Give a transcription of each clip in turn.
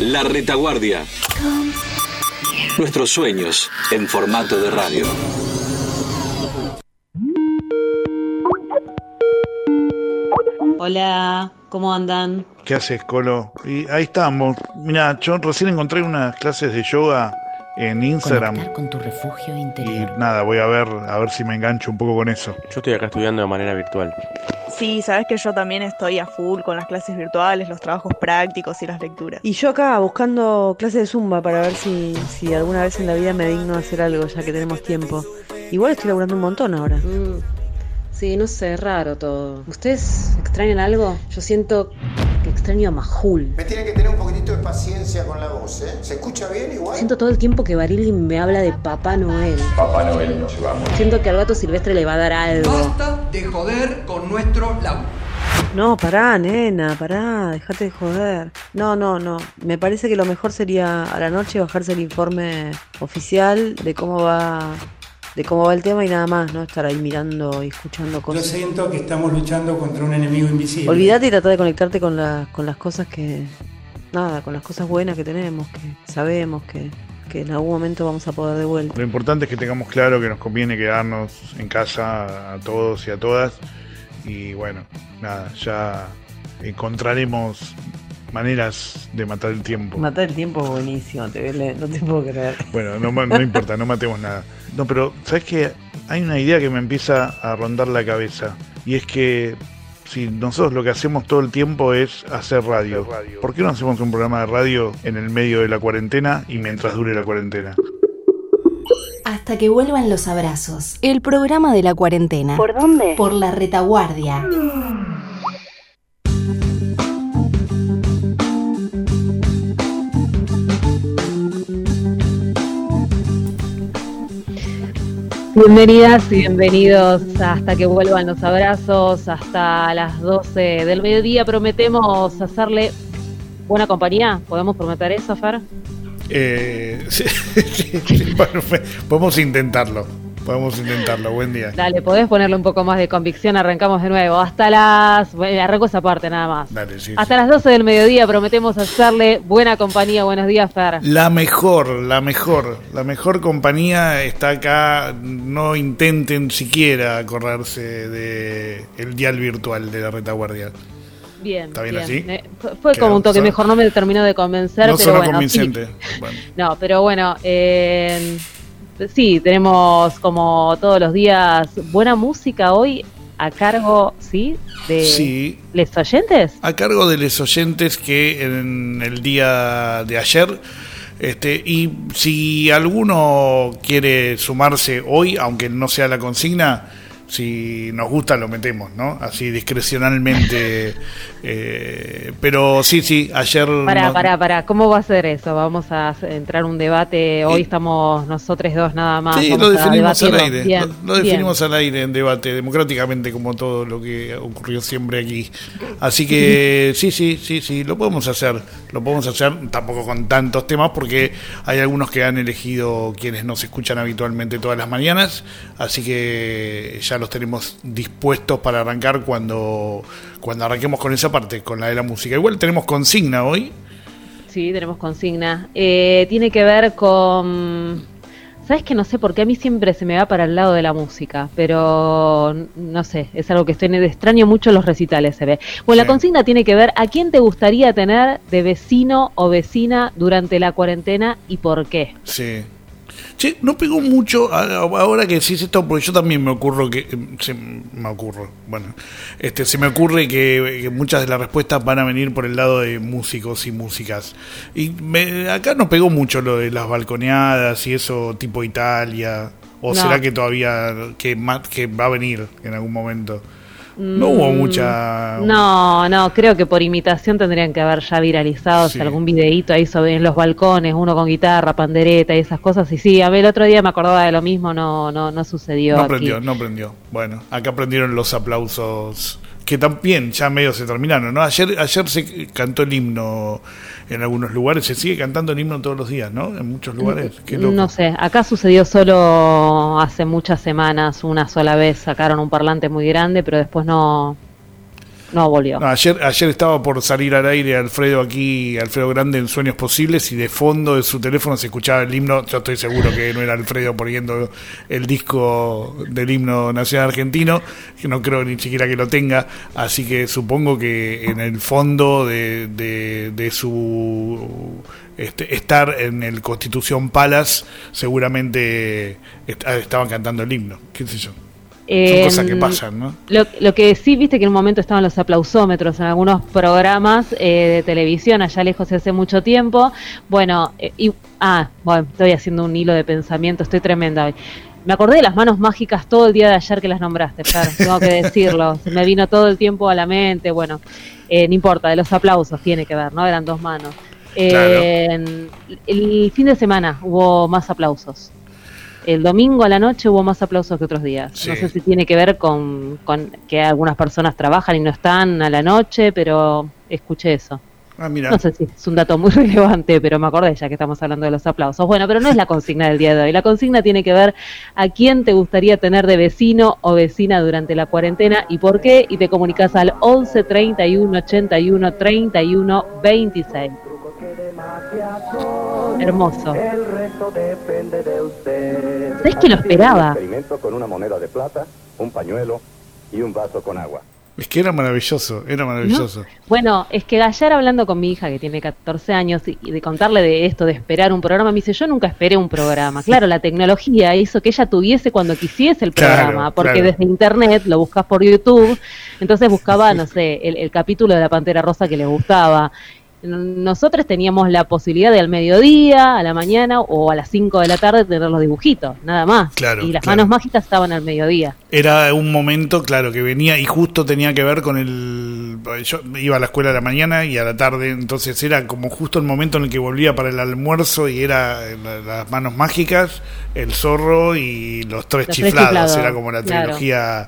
La Retaguardia. Nuestros sueños en formato de radio. Hola, ¿cómo andan? ¿Qué haces, Colo? Y ahí estamos. Mira, yo recién encontré unas clases de yoga en Instagram. Conectar con tu refugio interior. Y nada, voy a ver si me engancho un poco con eso. Yo estoy acá estudiando de manera virtual. Sí, sabes que yo también estoy a full con las clases virtuales, los trabajos prácticos y las lecturas. Y yo acá buscando clases de Zumba para ver si alguna vez en la vida me digno hacer algo, ya que tenemos tiempo. Igual estoy laburando un montón ahora. Sí, no sé, raro todo. ¿Ustedes extrañan algo? Yo siento que extraño a Majul. Me tienen que tener un poquitito de paciencia con la voz, ¿eh? ¿Se escucha bien igual? Siento todo el tiempo que Barili me habla de Papá Noel. Papá Noel nos llevamos. Siento que al gato silvestre le va a dar algo. Basta de joder con nuestro laburo. No, pará, nena, pará, dejate de joder. No. Me parece que lo mejor sería a la noche bajarse el informe oficial de cómo va el tema y nada más, ¿no? Estar ahí mirando y escuchando cosas. Yo siento que estamos luchando contra un enemigo invisible. Olvídate y trata de conectarte con las cosas con las cosas buenas que tenemos, que sabemos que en algún momento vamos a poder de vuelta. Lo importante es que tengamos claro que nos conviene quedarnos en casa a todos y a todas. Y bueno, nada, ya encontraremos maneras de matar el tiempo. Matar el tiempo es buenísimo, no te puedo creer. Bueno, no importa, no matemos nada. No, pero ¿sabes qué? Hay una idea que me empieza a rondar la cabeza. Y es que si nosotros lo que hacemos todo el tiempo es hacer radio, ¿por qué no hacemos un programa de radio en el medio de la cuarentena y mientras dure la cuarentena? Hasta que vuelvan los abrazos. El programa de la cuarentena. ¿Por dónde? Por La Retaguardia. Bienvenidas y bienvenidos a Hasta que vuelvan los abrazos, hasta las 12 del mediodía. Prometemos hacerle buena compañía. ¿Podemos prometer eso, Fer? Sí, bueno, podemos intentarlo. Buen día. Dale, podés ponerle un poco más de convicción. Arrancamos de nuevo. Arranco esa parte nada más. Dale, sí, hasta las 12 del mediodía prometemos hacerle buena compañía. Buenos días, Fer. La mejor compañía está acá. No intenten siquiera acordarse de el dial virtual de la Retaguardia. Bien. ¿Está bien así? Fue como un toque mejor, no me terminó de convencer. No pero sonó bueno, convincente. Sí. Bueno. No, pero bueno, sí, tenemos como todos los días buena música hoy a cargo, ¿sí? De les oyentes. A cargo de les oyentes que en el día de ayer, y si alguno quiere sumarse hoy, aunque no sea la consigna, si nos gusta lo metemos, ¿no? Así discrecionalmente. Pero sí, ayer... Pará, ¿cómo va a ser eso? Vamos a entrar un debate, hoy estamos nosotros dos nada más. Sí, vamos lo definimos al aire, bien, lo definimos al aire en debate, democráticamente, como todo lo que ocurrió siempre aquí. Así que sí, lo podemos hacer, tampoco con tantos temas, porque hay algunos que han elegido quienes nos escuchan habitualmente todas las mañanas, así que ya los tenemos dispuestos para arrancar cuando arranquemos con esa parte, con la de la música. Igual tenemos consigna hoy. Sí, tenemos consigna. Tiene que ver con... ¿Sabes que no sé por qué a mí siempre se me va para el lado de la música? Pero no sé, es algo que extraño mucho los recitales, se ve. Bueno, sí. La consigna tiene que ver a quién te gustaría tener de vecino o vecina durante la cuarentena y por qué. Sí. Che, no pegó mucho ahora que decís esto, porque yo también se me ocurre que muchas de las respuestas van a venir por el lado de músicos y músicas. Y acá no pegó mucho lo de las balconeadas y eso tipo Italia, o no. ¿Será que todavía que va a venir en algún momento? No hubo mucha... No, creo que por imitación tendrían que haber ya viralizado algún videíto ahí sobre en los balcones, uno con guitarra, pandereta y esas cosas. Y sí, a ver, el otro día me acordaba de lo mismo, no sucedió. No prendió. Bueno, acá prendieron los aplausos, que también ya medio se terminaron, ¿no? Ayer se cantó el himno en algunos lugares, se sigue cantando el himno todos los días, ¿no? En muchos lugares. Qué loco. No sé, acá sucedió solo hace muchas semanas, una sola vez sacaron un parlante muy grande, pero después no no volvió. No, ayer estaba por salir al aire Alfredo Grande en Sueños Posibles, y de fondo de su teléfono se escuchaba el himno. Yo estoy seguro que no era Alfredo poniendo el disco del himno nacional argentino, que no creo ni siquiera que lo tenga, así que supongo que en el fondo de su estar en el Constitución Palace seguramente estaban cantando el himno, qué sé yo. Son cosas que pasan, ¿no? Lo que sí, viste que en un momento estaban los aplausómetros en algunos programas de televisión, allá lejos hace mucho tiempo. Bueno, estoy haciendo un hilo de pensamiento, estoy tremenda hoy. Me acordé de las manos mágicas todo el día de ayer que las nombraste, Fer, tengo que decirlo. Se me vino todo el tiempo a la mente, bueno, no importa, de los aplausos tiene que ver, ¿no? Eran dos manos. Claro. El fin de semana hubo más aplausos. El domingo a la noche hubo más aplausos que otros días. Sí. No sé si tiene que ver con que algunas personas trabajan y no están a la noche, pero escuché eso. Mira. No sé si es un dato muy relevante, pero me acordé ya que estamos hablando de los aplausos. Bueno, pero no es la consigna del día de hoy. La consigna tiene que ver a quién te gustaría tener de vecino o vecina durante la cuarentena y por qué, y te comunicas al 11 31 81 31 26. Hermoso. ¿Sabes que lo esperaba? Experimento con una moneda de plata, un pañuelo y un vaso con agua. Es que era maravilloso, ¿No? Bueno, es que ayer hablando con mi hija que tiene 14 años y de contarle de esto, de esperar un programa, me dice, yo nunca esperé un programa. Claro, la tecnología hizo que ella tuviese cuando quisiese el programa, porque desde internet lo buscas por YouTube, entonces buscaba, no sé, el capítulo de la Pantera Rosa que le gustaba. Nosotros teníamos la posibilidad de al mediodía, a la mañana o a las 5 de la tarde tener los dibujitos, nada más. Claro, y las manos mágicas estaban al mediodía. Era un momento, claro, que venía y justo tenía que ver con yo iba a la escuela a la mañana y a la tarde, entonces era como justo el momento en el que volvía para el almuerzo y era las manos mágicas, el zorro y los tres chiflados. Era como la trilogía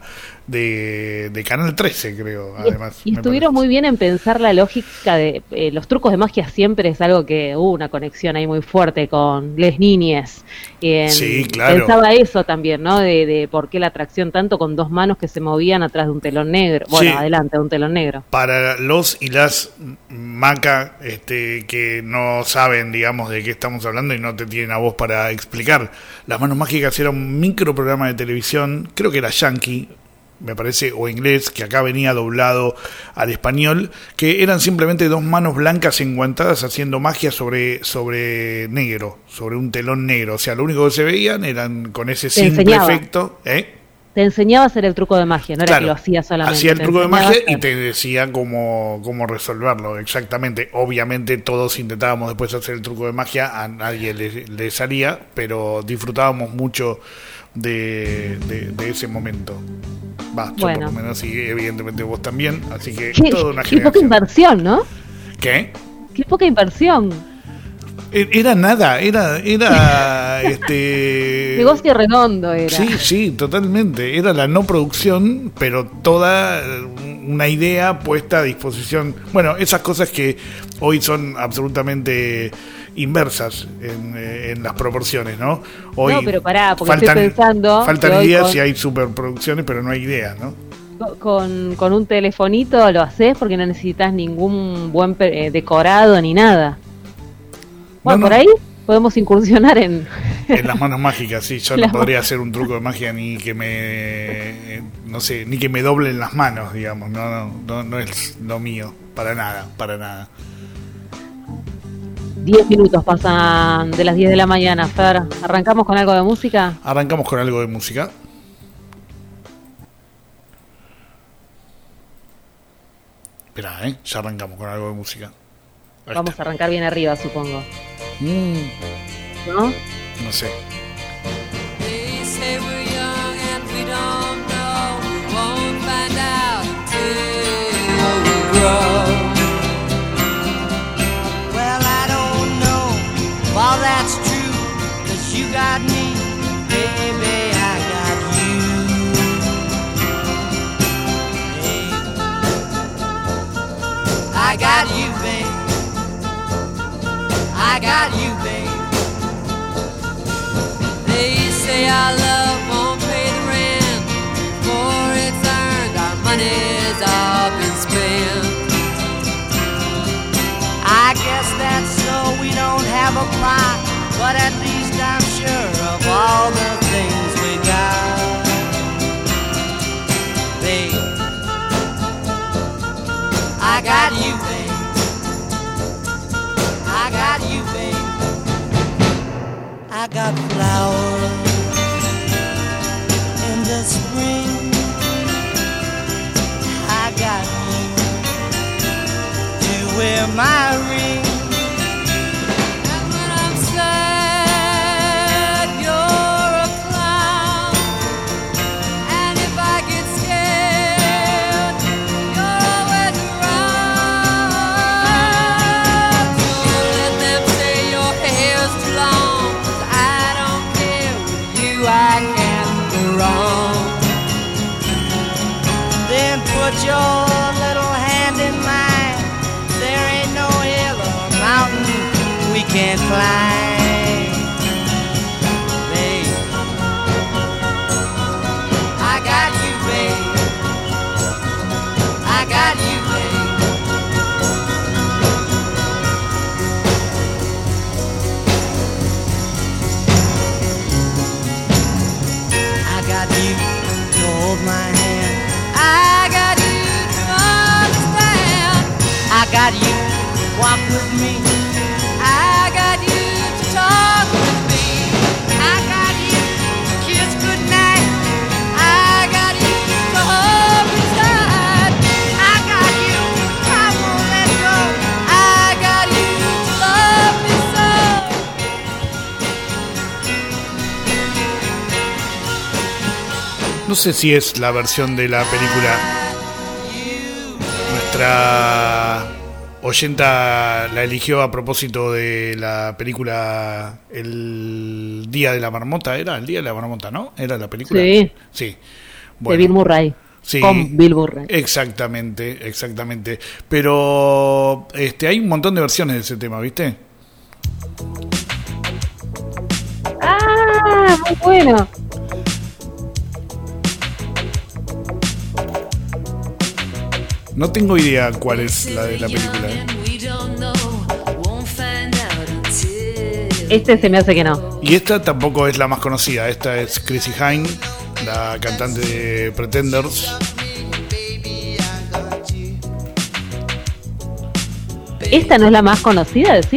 de Canal 13, creo, además. Y estuvieron muy bien en pensar la lógica de los trucos de magia. Siempre es algo que hubo una conexión ahí muy fuerte con les niñes. Sí, claro. Pensaba eso también, ¿no? De por qué la atracción tanto con dos manos que se movían atrás de un telón negro. Bueno, sí, adelante de un telón negro. Para los y las maca que no saben, digamos, de qué estamos hablando y no te tienen a vos para explicar, Las Manos Mágicas era un micro programa de televisión, creo que era yankee, me parece, o inglés, que acá venía doblado al español, que eran simplemente dos manos blancas enguantadas haciendo magia sobre negro, sobre un telón negro. O sea, lo único que se veían eran con ese simple efecto. Te enseñaba a hacer el truco de magia, no era que lo hacía solamente. Hacía el truco de magia y te decía cómo resolverlo, exactamente. Obviamente todos intentábamos después hacer el truco de magia, a nadie le salía, pero disfrutábamos mucho de ese momento. Yo por lo menos, y evidentemente vos también, así que toda una generación. Qué poca inversión, ¿no? ¿Qué? Qué poca inversión. Era nada, era negocio redondo era. Sí, totalmente. Era la no producción, pero toda una idea puesta a disposición. Bueno, esas cosas que hoy son absolutamente inversas en las proporciones, ¿no? Hoy pero pará, porque estoy pensando... Faltan ideas y hay superproducciones, pero no hay ideas, ¿no? Con un telefonito lo haces porque no necesitas ningún buen decorado ni nada. Bueno, por ahí podemos incursionar en Las Manos Mágicas, sí. Yo no podría hacer un truco de magia ni que me doblen las manos, digamos. No es lo mío, para nada. 10 minutos pasan de las 10 de la mañana, Fer. ¿Arrancamos con algo de música? Arrancamos con algo de música. Esperá, ya arrancamos con algo de música. Vamos a arrancar bien arriba, supongo. ¿No? No sé. Well, that's true, 'cause you got me, baby, I got you. Hey. I got you, babe. I got you, babe. They say our love won't pay the rent before it's earned. Our money's all been spent. guess that's so. We don't have a plot, but at least I'm sure of all the things we got. Babe, I got you, babe. I got you, babe. I got flowers in the spring. I got you to wear my ring. And when I'm sad, you're a clown. And if I get scared, you're always around. Don't let them say your hair's too long, 'cause I don't care. With you I can't go wrong. Then put your little hand in mine. There ain't no hill or mountain we can't climb. Babe, I got you, babe. I got you, babe. I got you to hold my hand. I got you to understand. I got you to walk with me. I got you to talk with me. I got you to kiss goodnight. I got you to hold me tight. I got you, I won't let go. I got you to love me so. No sé si es la versión de la película. Nuestra oyenta la eligió a propósito de la película El Día de la Marmota. ¿Era El Día de la Marmota, no? ¿Era la película? Sí. Sí. De Bill Murray. Sí, con Bill Murray. Exactamente, exactamente. Pero hay un montón de versiones de ese tema, ¿viste? Ah, muy bueno. No tengo idea cuál es la de la película. Este se me hace que no. Y esta tampoco es la más conocida. Esta es Chrissy Hynde, la cantante de Pretenders. ¿Esta no es la más conocida, decís?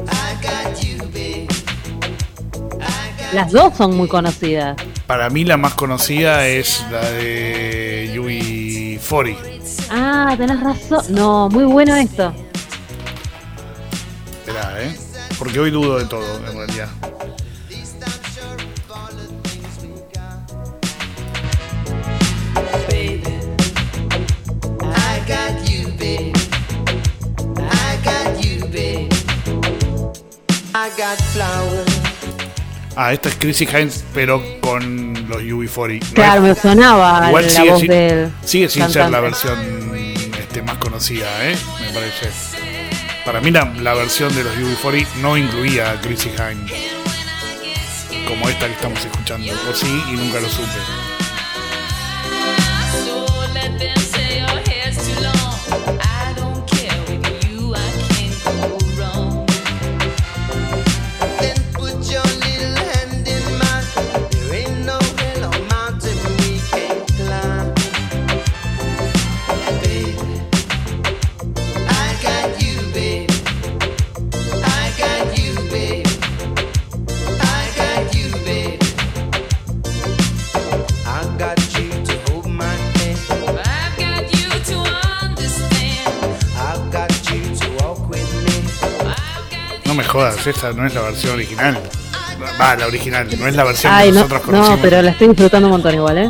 Las dos son muy conocidas. Para mí la más conocida es la de UB40. Ah, tenés razón. No, muy bueno esto. Esperá, porque hoy dudo de todo, en realidad. Ah, esta es Chrissy Hynde, pero con los UB40. Claro, me sonaba igual la voz del sigue sin cantante. ser la versión más conocida, me parece. Para mí la versión de los UB40 no incluía a Chrissy Hynde, como esta que estamos escuchando. O sí, y nunca lo supe. No me jodas, esta no es la versión original. Va, la original, no es la versión que nosotros conocimos. No, pero la estoy disfrutando un montón igual,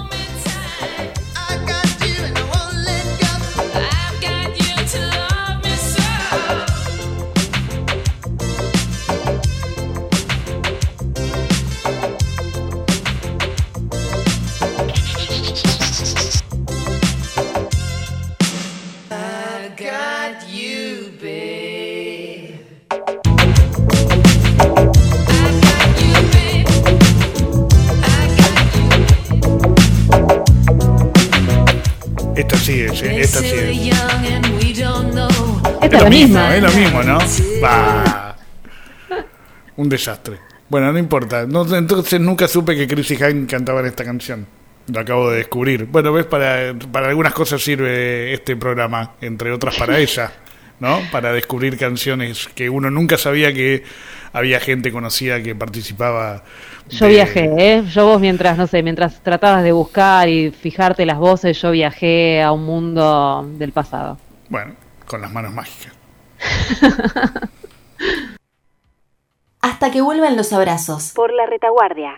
Esta sí es. Esta es la misma. Es lo mismo, ¿no? Bah. Un desastre. Bueno, no importa. No, entonces nunca supe que Chrissy Hynde cantaba en esta canción. Lo acabo de descubrir. Bueno, ves, para algunas cosas sirve este programa, entre otras para ella, ¿no? Para descubrir canciones que uno nunca sabía que había gente conocida que participaba. Yo viajé, Yo mientras tratabas de buscar y fijarte las voces, yo viajé a un mundo del pasado. Bueno, con las manos mágicas. Hasta que vuelvan los abrazos. Por la retaguardia.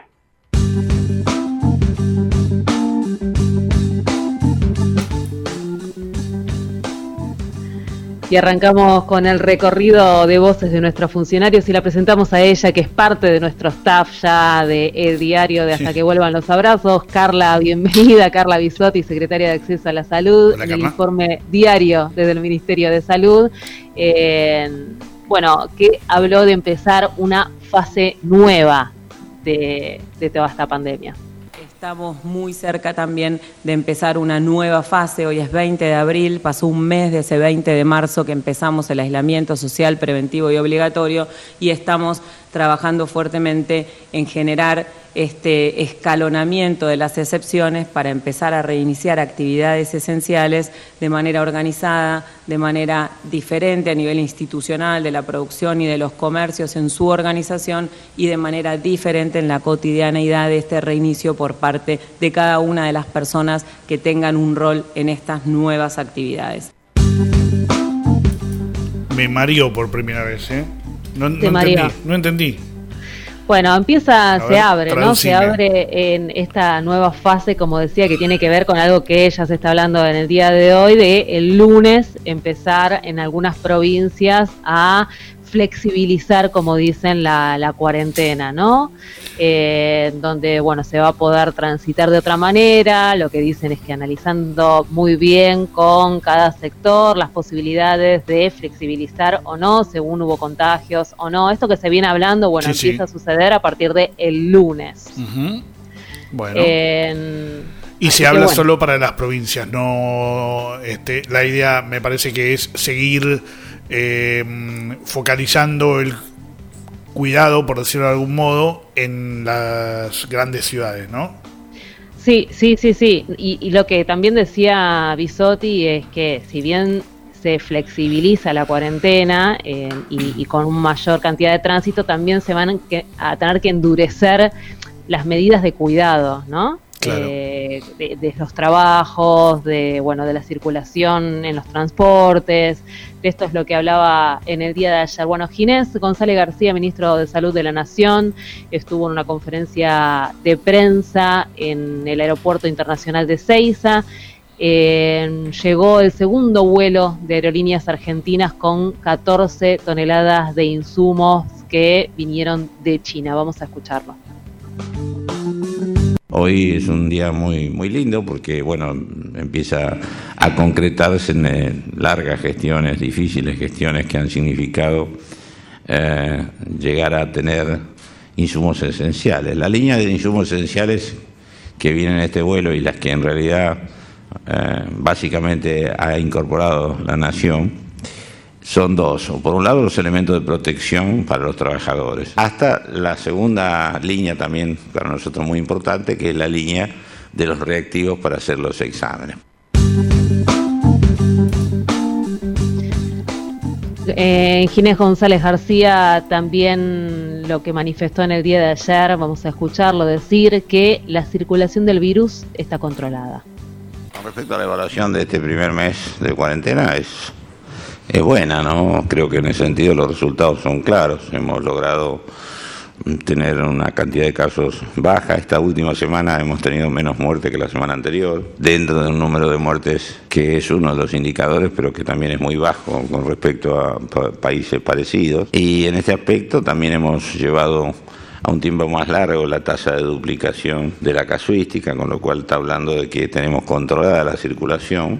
Y arrancamos con el recorrido de voces de nuestros funcionarios y la presentamos a ella, que es parte de nuestro staff ya de El Diario de Hasta que vuelvan los abrazos. Carla, bienvenida. Carla Bisotti, secretaria de Acceso a la Salud. Hola, en el Carla. Informe diario desde el Ministerio de Salud. Bueno, que habló de empezar una fase nueva de toda esta pandemia. Estamos muy cerca también de empezar una nueva fase. Hoy es 20 de abril, pasó un mes de ese 20 de marzo que empezamos el aislamiento social preventivo y obligatorio y estamos trabajando fuertemente en generar este escalonamiento de las excepciones para empezar a reiniciar actividades esenciales de manera organizada, de manera diferente a nivel institucional, de la producción y de los comercios en su organización y de manera diferente en la cotidianeidad de este reinicio por parte de cada una de las personas que tengan un rol en estas nuevas actividades. Me mareó por primera vez, ¿eh? No entendí. Bueno, se abre, ¿no? Se traducime. abre en esta nueva fase, como decía, que tiene que ver con algo que ya se está hablando en el día de hoy, de el lunes empezar en algunas provincias a flexibilizar, como dicen, la cuarentena, ¿no? Donde, bueno, se va a poder transitar de otra manera. Lo que dicen es que analizando muy bien con cada sector las posibilidades de flexibilizar o no, según hubo contagios o no. Esto que se viene hablando, bueno, Sí, empieza a suceder a partir de el lunes. Uh-huh. Bueno. Y así se que habla bueno. solo para las provincias, no. La idea me parece que es seguir focalizando el cuidado, por decirlo de algún modo, en las grandes ciudades, ¿no? Sí. Y lo que también decía Bisotti es que si bien se flexibiliza la cuarentena y con una mayor cantidad de tránsito, también se van a tener que endurecer las medidas de cuidado, ¿no? Claro. De los trabajos, de la circulación en los transportes. De esto es lo que hablaba en el día de ayer. Bueno, Ginés González García, ministro de Salud de la Nación, estuvo en una conferencia de prensa en el Aeropuerto Internacional de Ezeiza. Llegó el segundo vuelo de Aerolíneas Argentinas con 14 toneladas de insumos que vinieron de China. Vamos a escucharlo. Hoy es un día muy muy lindo porque empieza a concretarse en largas gestiones, difíciles gestiones que han significado llegar a tener insumos esenciales. La línea de insumos esenciales que vienen en este vuelo y las que en realidad básicamente ha incorporado la Nación son dos. Por un lado, los elementos de protección para los trabajadores. Hasta la segunda línea también para nosotros muy importante, que es la línea de los reactivos para hacer los exámenes. Ginés González García también lo que manifestó en el día de ayer, vamos a escucharlo decir que la circulación del virus está controlada. Con respecto a la evaluación de este primer mes de cuarentena, es buena, ¿no? Creo que en ese sentido los resultados son claros. Hemos logrado tener una cantidad de casos baja. Esta última semana hemos tenido menos muertes que la semana anterior, dentro de un número de muertes que es uno de los indicadores, pero que también es muy bajo con respecto a países parecidos. Y en este aspecto también hemos llevado a un tiempo más largo la tasa de duplicación de la casuística, con lo cual está hablando de que tenemos controlada la circulación.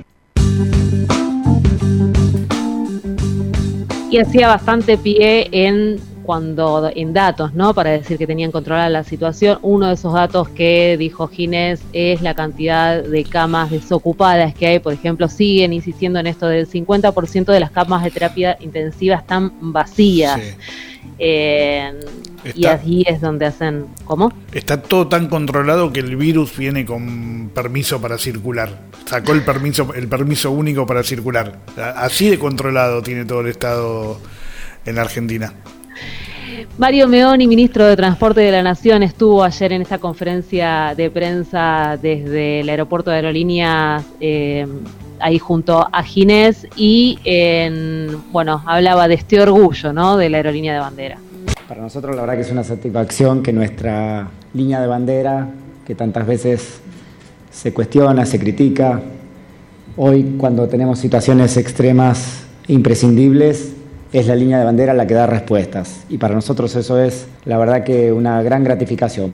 Y hacía bastante pie en cuando en datos, ¿no? Para decir que tenían controlada la situación. Uno de esos datos que dijo Ginés es la cantidad de camas desocupadas que hay. Por ejemplo, siguen insistiendo en esto del 50% de las camas de terapia intensiva están vacías. Y allí es donde hacen... ¿Cómo? Está todo tan controlado que el virus viene con permiso para circular. Sacó el permiso único para circular. Así de controlado tiene todo el Estado en la Argentina. Mario Meoni, ministro de Transporte de la Nación, estuvo ayer en esta conferencia de prensa desde el aeropuerto de Aerolíneas, ahí junto a Ginés, y hablaba de este orgullo, ¿no?, de la aerolínea de bandera. Para nosotros la verdad que es una satisfacción que nuestra línea de bandera, que tantas veces se cuestiona, se critica, hoy cuando tenemos situaciones extremas e imprescindibles, es la línea de bandera la que da respuestas. Y para nosotros eso es la verdad que una gran gratificación.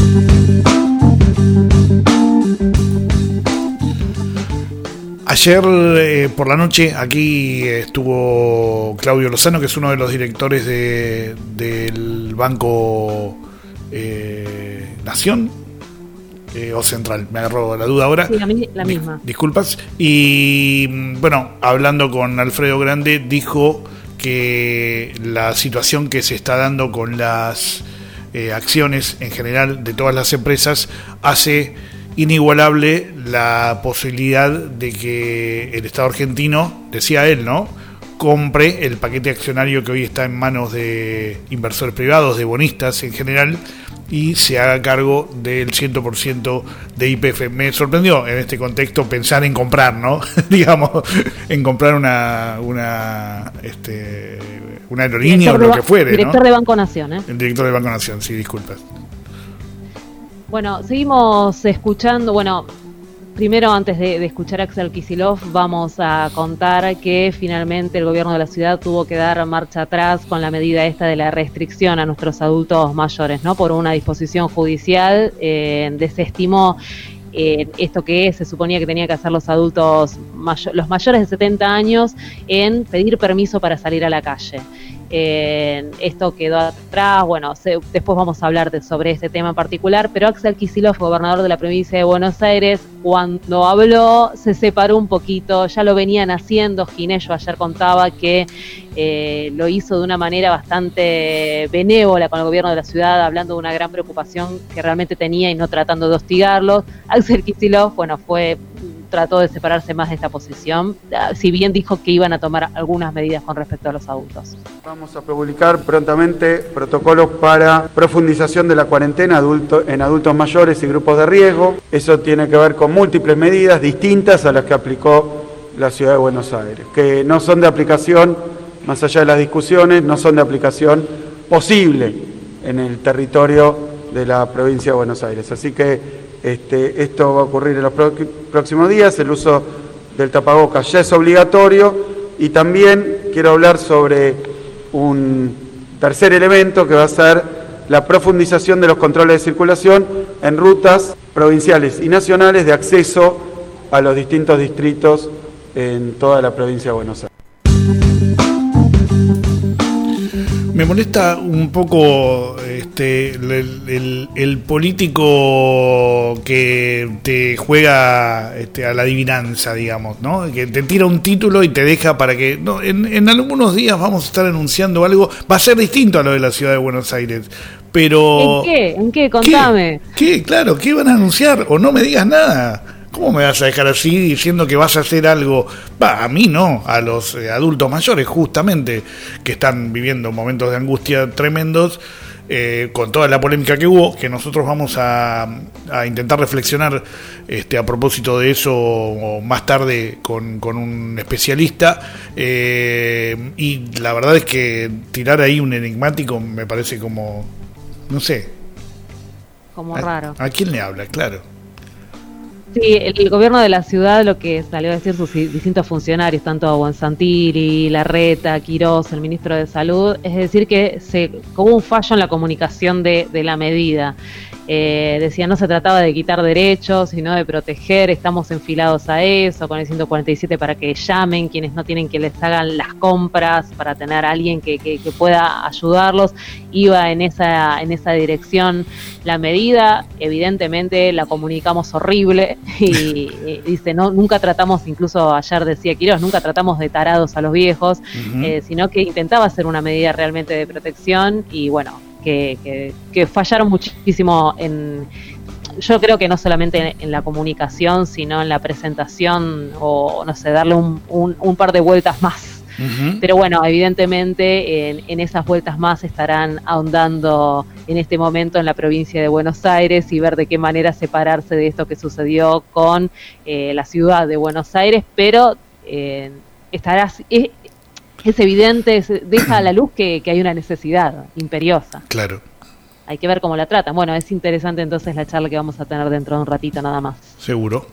Ayer por la noche aquí estuvo Claudio Lozano, que es uno de los directores del Banco Nación o Central, me agarró la duda ahora. Sí, la misma. Disculpas. Y bueno, hablando con Alfredo Grande, dijo que la situación que se está dando con las acciones en general de todas las empresas hace inigualable la posibilidad de que el Estado argentino, decía él, ¿no?, compre el paquete accionario que hoy está en manos de inversores privados, de bonistas en general, y se haga cargo del 100% de YPF. Me sorprendió en este contexto pensar en comprar, ¿no? Digamos, en comprar una aerolínea o lo que fuere, director, ¿no? de Banco Nación, El director de Banco Nación, sí, disculpas. Bueno, seguimos escuchando. Primero, antes de escuchar a Axel Kicillof, vamos a contar que finalmente el gobierno de la ciudad tuvo que dar marcha atrás con la medida esta de la restricción a nuestros adultos mayores, ¿no? Por una disposición judicial, desestimó esto que se suponía que tenía que hacer los adultos los mayores de 70 años en pedir permiso para salir a la calle. Esto quedó atrás, después vamos a hablar sobre este tema en particular, pero Axel Kicillof, gobernador de la provincia de Buenos Aires, cuando habló se separó un poquito, ya lo venían haciendo. Ginés ayer contaba que lo hizo de una manera bastante benévola con el gobierno de la ciudad, hablando de una gran preocupación que realmente tenía y no tratando de hostigarlos. Axel Kicillof, trató de separarse más de esta posición, si bien dijo que iban a tomar algunas medidas con respecto a los adultos. Vamos a publicar prontamente protocolos para profundización de la cuarentena en adultos mayores y grupos de riesgo. Eso tiene que ver con múltiples medidas distintas a las que aplicó la Ciudad de Buenos Aires, que no son de aplicación, más allá de las discusiones, no son de aplicación posible en el territorio de la provincia de Buenos Aires. Así que esto va a ocurrir en los próximos días. El uso del tapabocas ya es obligatorio, y también quiero hablar sobre un tercer elemento que va a ser la profundización de los controles de circulación en rutas provinciales y nacionales de acceso a los distintos distritos en toda la provincia de Buenos Aires. Me molesta un poco el político que te juega a la adivinanza, digamos, ¿no? Que te tira un título y te deja para que... No, en algunos días vamos a estar anunciando algo, va a ser distinto a lo de la Ciudad de Buenos Aires, pero... ¿En qué? Contame. ¿Qué? Claro, ¿qué van a anunciar? O no me digas nada. ¿Cómo me vas a dejar así diciendo que vas a hacer algo? A mí no, a los adultos mayores justamente, que están viviendo momentos de angustia tremendos, con toda la polémica que hubo, que nosotros vamos a intentar reflexionar a propósito de eso más tarde con un especialista, y la verdad es que tirar ahí un enigmático me parece como, no sé, como raro. ¿A quién le habla? Claro. Sí, el gobierno de la ciudad, lo que salió a decir sus distintos funcionarios, tanto Bonsantilli, Larreta, Quirós, el ministro de Salud, es decir que hubo un fallo en la comunicación de la medida. decía no se trataba de quitar derechos, sino de proteger, estamos enfilados a eso, con el 147 para que llamen quienes no tienen que les hagan las compras, para tener a alguien que pueda ayudarlos. Iba en esa dirección la medida, evidentemente la comunicamos horrible y dice, no, nunca tratamos, incluso ayer decía Quiroz, nunca tratamos de tarados a los viejos, sino que intentaba ser una medida realmente de protección y bueno, que fallaron muchísimo yo creo que no solamente en la comunicación, sino en la presentación o no sé, darle un par de vueltas más. Pero bueno, evidentemente en esas vueltas más estarán ahondando en este momento en la provincia de Buenos Aires y ver de qué manera separarse de esto que sucedió con la ciudad de Buenos Aires, pero es evidente, deja a la luz que hay una necesidad imperiosa. Claro. Hay que ver cómo la tratan. Bueno, es interesante entonces la charla que vamos a tener dentro de un ratito nada más. Seguro.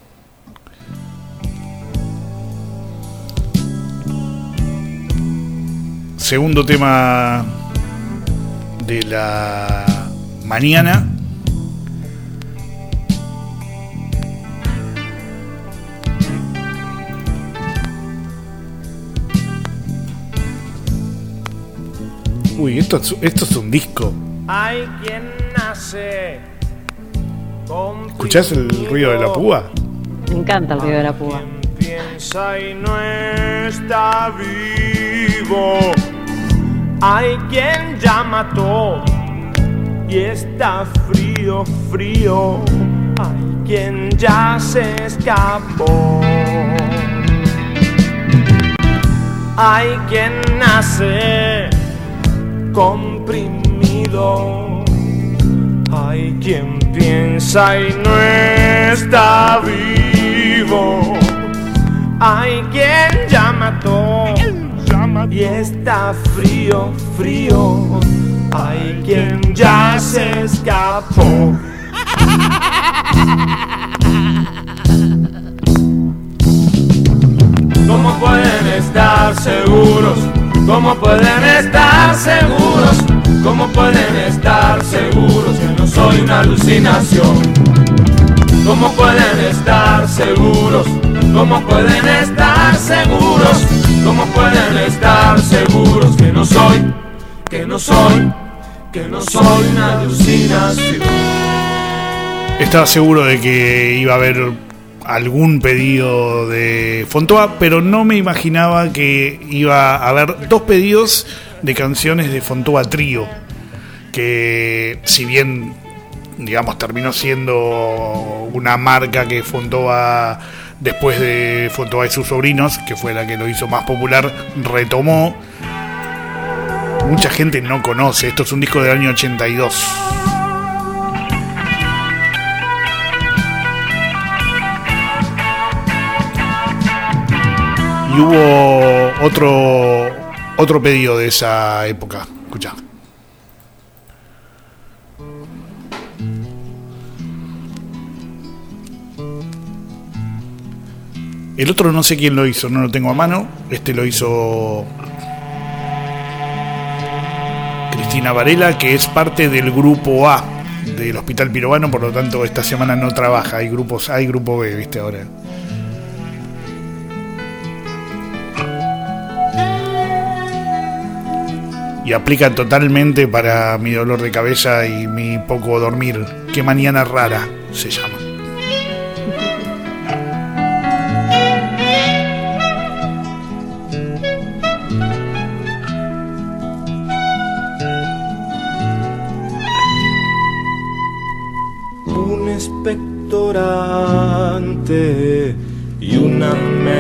Segundo tema de la mañana. Uy, esto es un disco. Hay quien nace. ¿Escuchás el ruido de la púa? Me encanta el ruido de la púa. Piensa y no está vivo. Hay quien ya mató y está frío, frío. Hay quien ya se escapó. Hay quien nace comprimido. Hay quien piensa y no está vivo. Hay quien ya mató y está frío, frío. Hay quien ya se escapó. ¿Cómo pueden estar seguros? ¿Cómo pueden estar seguros? ¿Cómo pueden estar seguros que no soy una alucinación? ¿Cómo pueden estar seguros? ¿Cómo pueden estar seguros? ¿Cómo pueden estar seguros que no soy una alucinación? Estaba seguro de que iba a haber algún pedido de Fontova, pero no me imaginaba que iba a haber 2 pedidos de canciones de Fontova Trío, que si bien digamos terminó siendo una marca que Fontova, después de Fontova y sus sobrinos, que fue la que lo hizo más popular, retomó, mucha gente no conoce. Esto es un disco del año 82. Y hubo otro pedido de esa época. Escuchá. El otro no sé quién lo hizo, no lo tengo a mano. Este lo hizo Cristina Varela, que es parte del grupo A del Hospital Pirovano, por lo tanto esta semana no trabaja. Hay grupos A y grupo B, viste ahora. Y aplica totalmente para mi dolor de cabeza y mi poco dormir. Qué mañana rara se llama. Un expectorante y una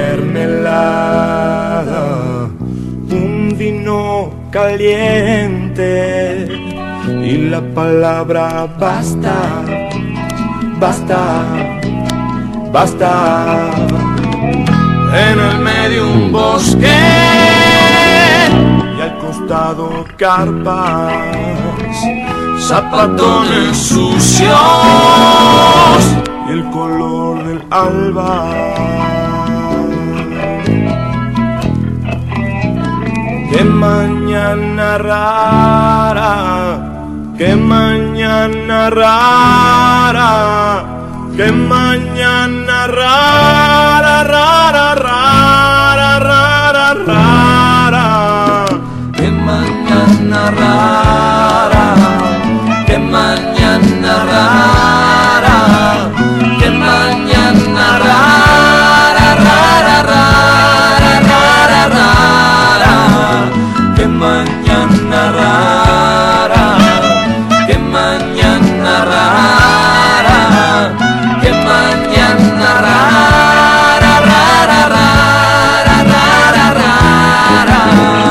mermelada, un vino caliente y la palabra basta, basta, basta. En el medio un bosque y al costado carpas, zapatones sucios y el color del alba. Qué mañana rara, qué mañana rara, qué mañana rara, rara, rara, rara, rara, qué mañana rara, qué mañana rara, qué mañana rara, rara, rara, rara, rara, qué mañana rara, qué mañana rara, qué mañana rara, rara, rara, rara, rara.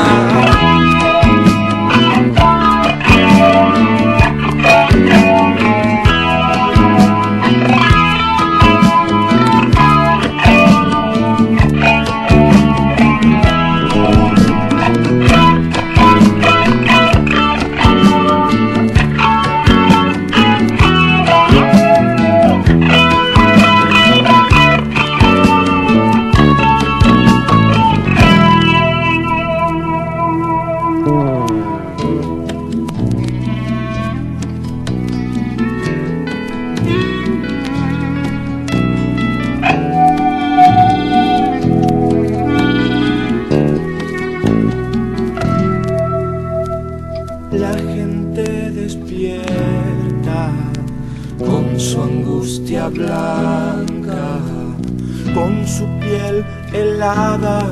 La gente despierta con su angustia blanca, con su piel helada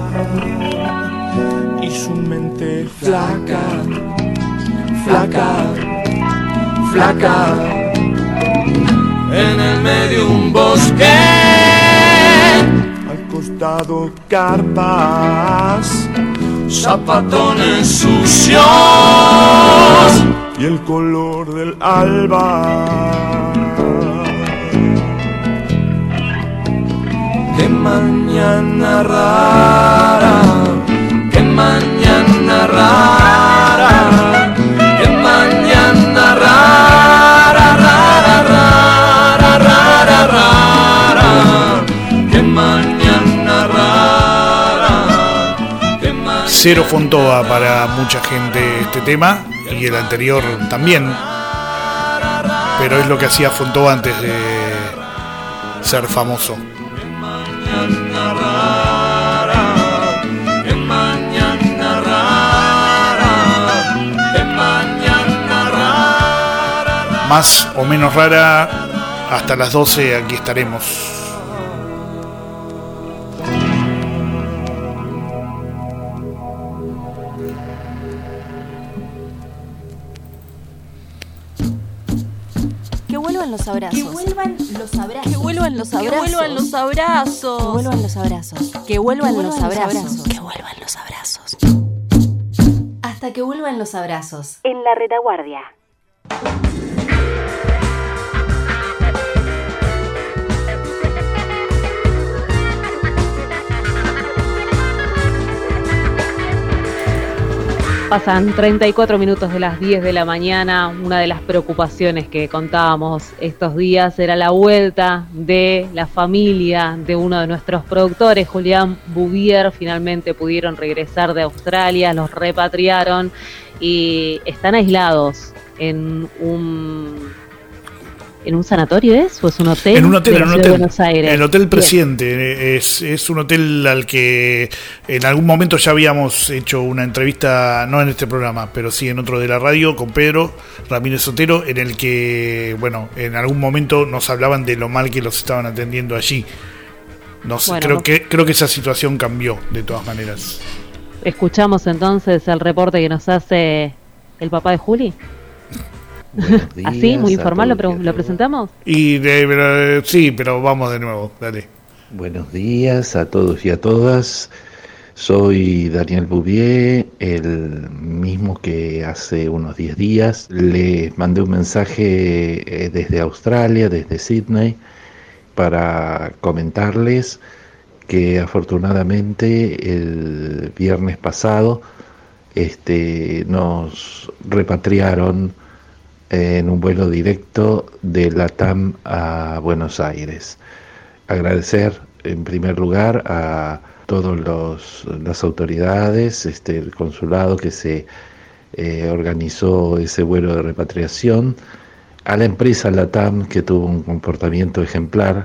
y su mente flaca, flaca, flaca. En el medio un bosque, al costado carpas, zapatones sucios y el color del alba. Qué mañana rara, qué mañana rara, qué mañana rara, rara, rara, rara, rara, qué mañana rara, qué mañana. Cero Fontova para mucha gente este tema, y el anterior también, pero es lo que hacía Fontova antes de ser famoso. Más o menos rara, hasta las 12 aquí estaremos. Que vuelvan los abrazos. Que vuelvan los abrazos. Que vuelvan los abrazos. Que vuelvan los abrazos. Que vuelvan los abrazos. Que vuelvan los abrazos. Que vuelvan los abrazos. Hasta que vuelvan los abrazos. En la retaguardia. Pasan 34 minutos de las 10 de la mañana. Una de las preocupaciones que contábamos estos días era la vuelta de la familia de uno de nuestros productores, Julián Bouvier. Finalmente pudieron regresar de Australia, los repatriaron y están aislados en un sanatorio, ¿es? ¿O es un hotel? En un hotel, de Buenos Aires. El Hotel Presidente. Es un hotel al que en algún momento ya habíamos hecho una entrevista, no en este programa, pero sí en otro de la radio, con Pedro Ramírez Otero, en el que, bueno, en algún momento nos hablaban de lo mal que los estaban atendiendo allí. No sé, Bueno, creo que esa situación cambió de todas maneras. Escuchamos entonces el reporte que nos hace el papá de Juli. Así, muy informal, lo presentamos. Sí, pero vamos de nuevo, dale. Buenos días a todos y a todas. Soy Daniel Bouvier, el mismo que hace unos 10 días les mandé un mensaje desde Australia, desde Sydney, para comentarles que afortunadamente el viernes pasado nos repatriaron en un vuelo directo de LATAM a Buenos Aires. Agradecer en primer lugar a todas las autoridades, el consulado que se organizó ese vuelo de repatriación, a la empresa LATAM, que tuvo un comportamiento ejemplar,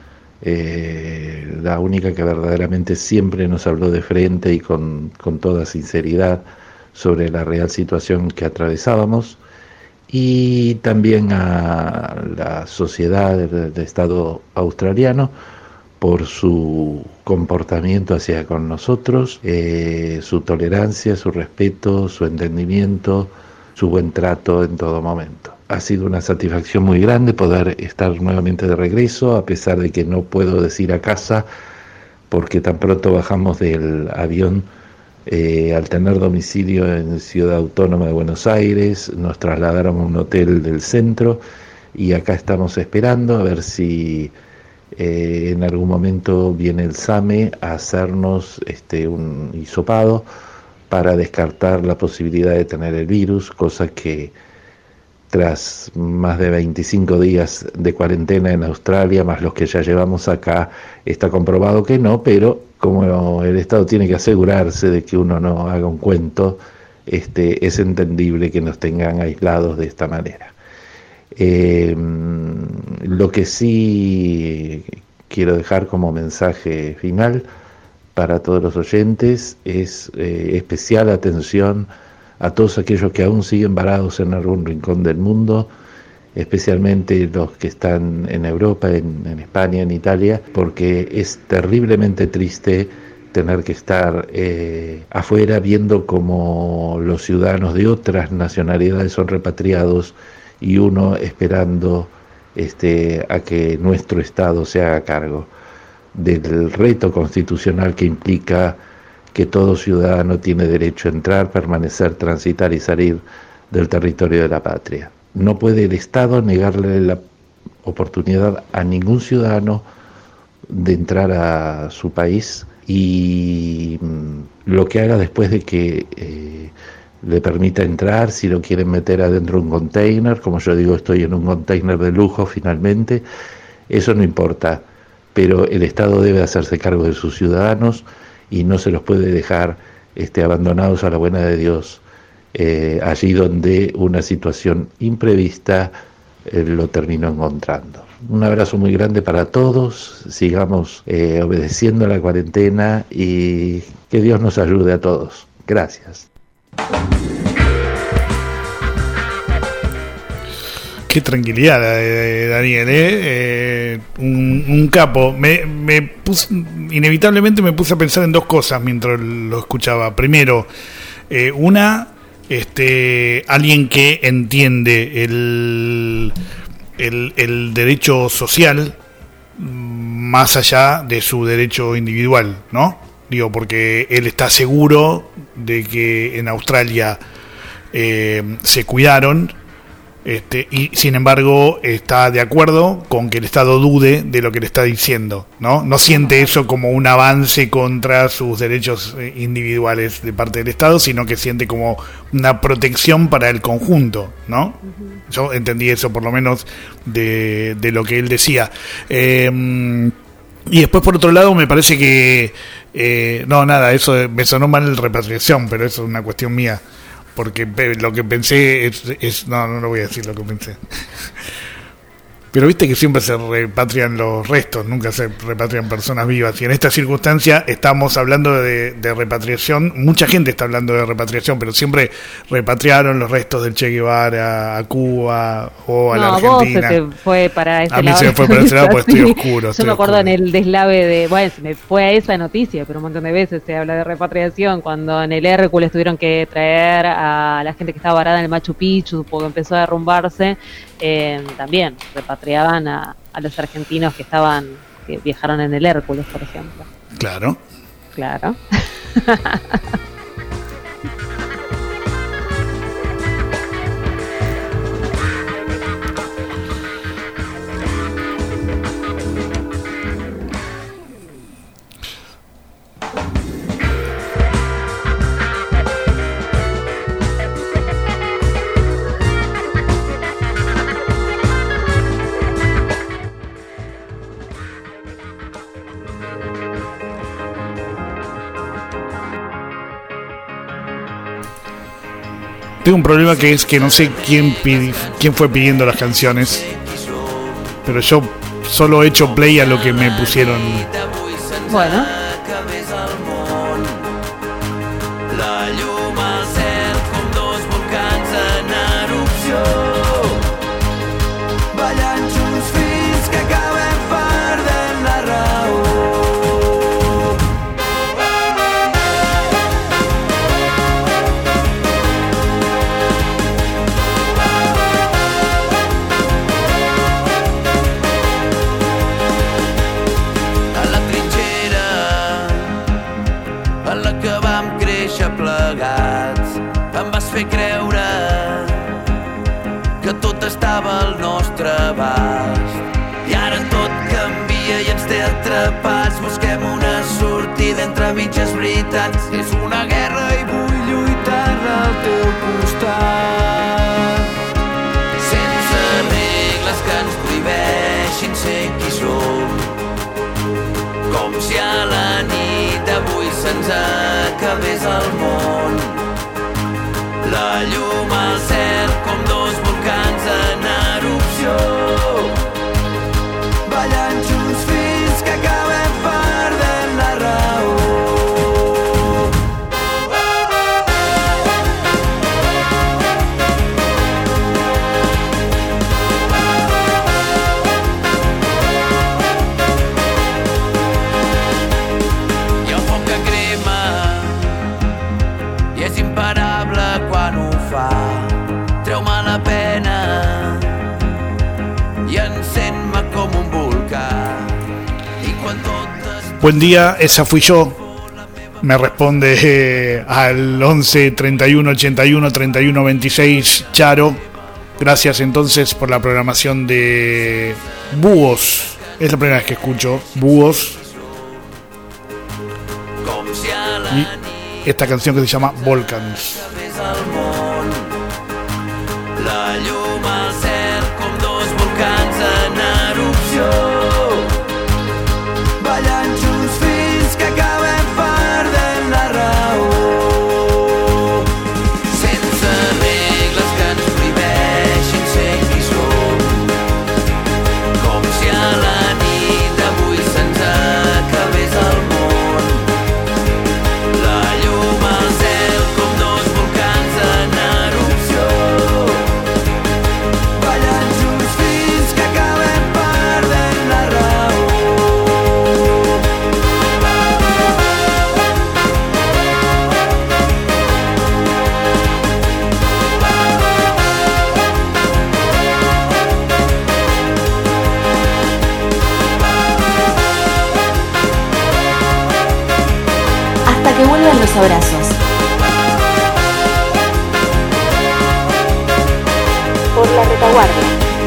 la única que verdaderamente siempre nos habló de frente y con toda sinceridad sobre la real situación que atravesábamos, y también a la sociedad del Estado australiano por su comportamiento hacia con nosotros, su tolerancia, su respeto, su entendimiento, su buen trato en todo momento. Ha sido una satisfacción muy grande poder estar nuevamente de regreso, a pesar de que no puedo decir a casa, porque tan pronto bajamos del avión, al tener domicilio en Ciudad Autónoma de Buenos Aires, nos trasladaron a un hotel del centro y acá estamos esperando a ver si en algún momento viene el SAME a hacernos un hisopado para descartar la posibilidad de tener el virus, cosa que tras más de 25 días de cuarentena en Australia, más los que ya llevamos acá, está comprobado que no, pero como el Estado tiene que asegurarse de que uno no haga un cuento, es entendible que nos tengan aislados de esta manera. Lo que sí quiero dejar como mensaje final para todos los oyentes es especial atención a todos aquellos que aún siguen varados en algún rincón del mundo, especialmente los que están en Europa, en España, en Italia, porque es terriblemente triste tener que estar afuera viendo cómo los ciudadanos de otras nacionalidades son repatriados y uno esperando a que nuestro Estado se haga cargo del reto constitucional que implica que todo ciudadano tiene derecho a entrar, permanecer, transitar y salir del territorio de la patria. No puede el Estado negarle la oportunidad a ningún ciudadano de entrar a su país, y lo que haga después de que le permita entrar, si lo quieren meter adentro de un container, como yo digo, estoy en un container de lujo finalmente, eso no importa, pero el Estado debe hacerse cargo de sus ciudadanos y no se los puede dejar abandonados a la buena de Dios, allí donde una situación imprevista lo terminó encontrando. Un abrazo muy grande para todos, sigamos obedeciendo la cuarentena y que Dios nos ayude a todos. Gracias. Qué tranquilidad la de Daniel, un capo. Inevitablemente me puse a pensar en dos cosas mientras lo escuchaba. Primero, alguien que entiende el derecho social más allá de su derecho individual, ¿no? Digo, porque él está seguro de que en Australia se cuidaron, y sin embargo está de acuerdo con que el Estado dude de lo que le está diciendo, ¿no? No siente eso como un avance contra sus derechos individuales de parte del Estado, sino que siente como una protección para el conjunto, ¿no? Yo entendí eso por lo menos de lo que él decía. Y después, por otro lado, me parece que eso me sonó mal repatriación, pero eso es una cuestión mía, porque lo que pensé no voy a decir lo que pensé. Pero viste que siempre se repatrian los restos, nunca se repatrian personas vivas, y en esta circunstancia estamos hablando de repatriación. Mucha gente está hablando de repatriación, pero siempre repatriaron los restos del Che Guevara a Cuba o a la Argentina. Vos se te fue para ese a lado. A mí se me fue para ese lado porque estoy oscuro. Yo me acuerdo en el deslave de... Bueno, se me fue a esa noticia, pero un montón de veces se habla de repatriación. Cuando en el Hércules tuvieron que traer a la gente que estaba varada en el Machu Picchu porque empezó a derrumbarse, también repatriaban a los argentinos que viajaron en el Hércules, por ejemplo. Claro. Tengo un problema que es que no sé quién fue pidiendo las canciones, pero yo solo he hecho play a lo que me pusieron. Bueno. La llum al cel com dos volcans en erupció, ballant junts fins que acabem perdent la raó. A la trinxera en la que vam créixer plegats, em vas fer creure que tot estava al nostre abast. I ara tot canvia i ens té atrapats. Busquem una sortida entre mitges veritats. És una guerra i vull lluitar al teu costat, sense regles que ens prohibeixin ser qui som, com si a la nit d'avui se'ns acabés el món. La llum al cel com dos volcans en erupció, ballant junts fins que acabem perdent la raó. Hi ha un foc que crema i és imparable quan ho fa. Treu-me la pena i encén-me com un volcà. I quan tot Buen día, esa fui yo. Me responde al 11 31 81 31 26 Charo. Gracias entonces por la programación de Búhos. Es la primera vez que escucho Búhos. Y esta canción que se llama Volcans. la llum al cel com dos volcans en erupció, ballant junts fins que acabem perdent la raó, sense regles que ens prohibeixin ser qui som, com si a la nit d'avui se'ns acabés el món. La llum al cel com dos volcans en erupció, ballant junts fins que acabem perdent la raó. Hasta que vuelvan los abrazos. Por la retaguardia.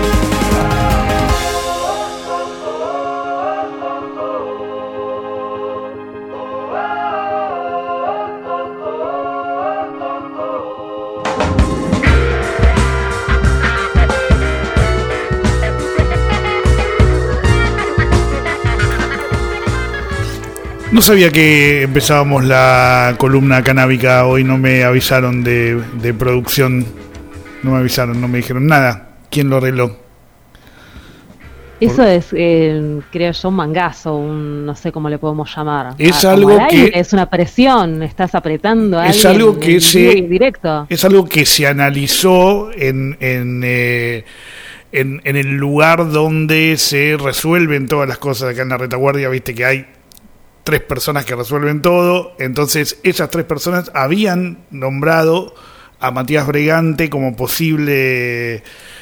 No sabía que empezábamos la columna canábica. Hoy no me avisaron de producción. No me avisaron, no me dijeron nada. ¿Quién lo arregló? Eso es, creo yo, un mangazo, no sé cómo le podemos llamar. Es como algo al aire, que- es una presión, estás apretando a Es alguien algo que en se- vivo y directo. Es algo que se analizó en el lugar donde se resuelven todas las cosas acá en la retaguardia. Viste que hay 3 personas que resuelven todo. Entonces esas 3 personas habían nombrado a Matías Bregante como posible,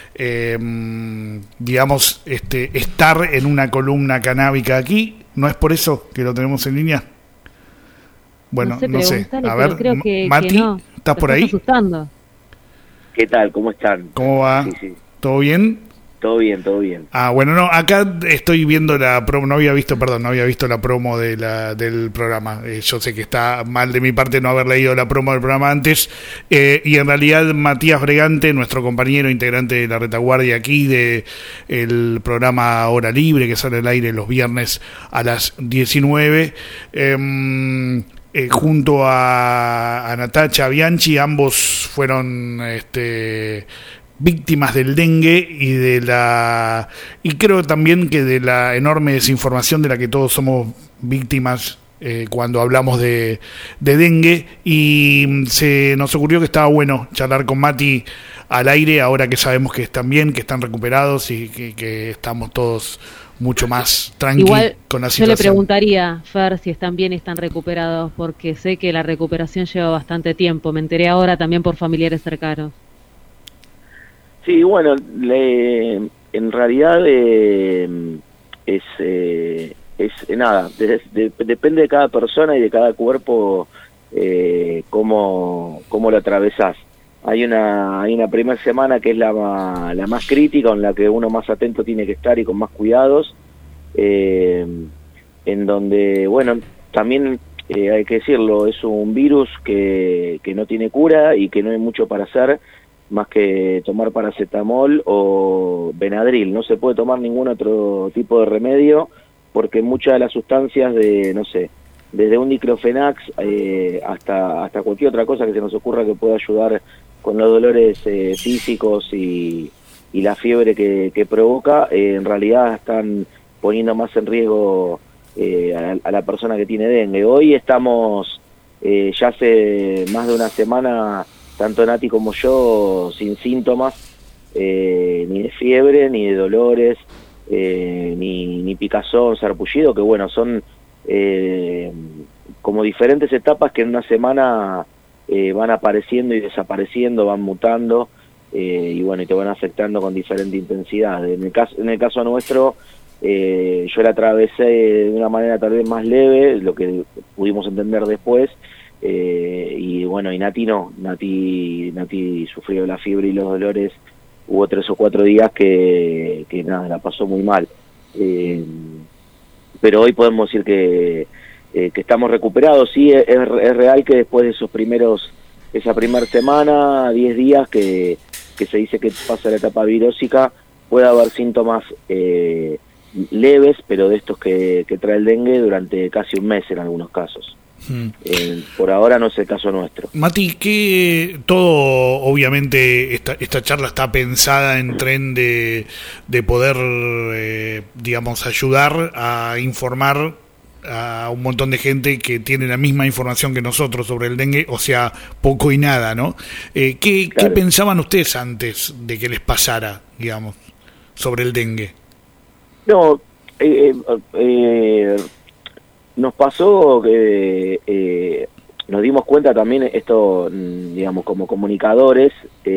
digamos, estar en una columna canábica aquí. ¿No es por eso que lo tenemos en línea? Bueno, no sé. Preguntale, A pero ver, creo que Mati, no. ¿estás Te por ahí? asustando. ¿Qué tal? ¿Cómo están? ¿Cómo va? Sí, sí. ¿Todo bien? Todo bien, todo bien. Ah, bueno, no, acá estoy viendo la promo, no había visto la promo del programa. Yo sé que está mal de mi parte no haber leído la promo del programa antes, y en realidad Matías Bregante, nuestro compañero integrante de la retaguardia aquí, de el programa Hora Libre, que sale al aire los viernes a las 19, junto a Natacha Bianchi, ambos fueron víctimas del dengue y creo también que de la enorme desinformación de la que todos somos víctimas cuando hablamos de dengue, y se nos ocurrió que estaba bueno charlar con Mati al aire ahora que sabemos que están bien, que están recuperados y que estamos todos mucho más tranquilos con la situación. Yo le preguntaría, Fer, si están bien y están recuperados, porque sé que la recuperación lleva bastante tiempo. Me enteré ahora también por familiares cercanos. Sí, bueno, en realidad es nada, depende de cada persona y de cada cuerpo cómo lo atravesás. Hay una primera semana que es la más crítica, en la que uno más atento tiene que estar y con más cuidados, en donde, bueno, también hay que decirlo, es un virus que no tiene cura y que no hay mucho para hacer más que tomar paracetamol o Benadryl. No se puede tomar ningún otro tipo de remedio porque muchas de las sustancias desde un diclofenac hasta cualquier otra cosa que se nos ocurra que pueda ayudar con los dolores físicos y la fiebre que provoca, en realidad están poniendo más en riesgo a la persona que tiene dengue. Hoy estamos, ya hace más de una semana, tanto Nati como yo, sin síntomas, ni de fiebre, ni de dolores, ni picazón, sarpullido, que bueno, son como diferentes etapas que en una semana van apareciendo y desapareciendo, van mutando, y bueno, y te van afectando con diferente intensidad. En el caso nuestro, yo la atravesé de una manera tal vez más leve, lo que pudimos entender después, y bueno, y Nati no, Nati sufrió la fiebre y los dolores. Hubo 3 o 4 días que nada, la pasó muy mal, pero hoy podemos decir que estamos recuperados. Sí, es real que después de esa primera semana, 10 días que se dice que pasa la etapa virósica, puede haber síntomas leves, pero de estos que trae el dengue durante casi un mes en algunos casos. Por ahora no es el caso nuestro. Mati, que todo, obviamente, esta charla está pensada en tren de poder, digamos, ayudar a informar a un montón de gente que tiene la misma información que nosotros sobre el dengue, o sea, poco y nada, ¿no? ¿Qué pensaban ustedes antes de que les pasara, digamos, sobre el dengue? No, nos pasó que nos dimos cuenta también, esto, digamos, como comunicadores,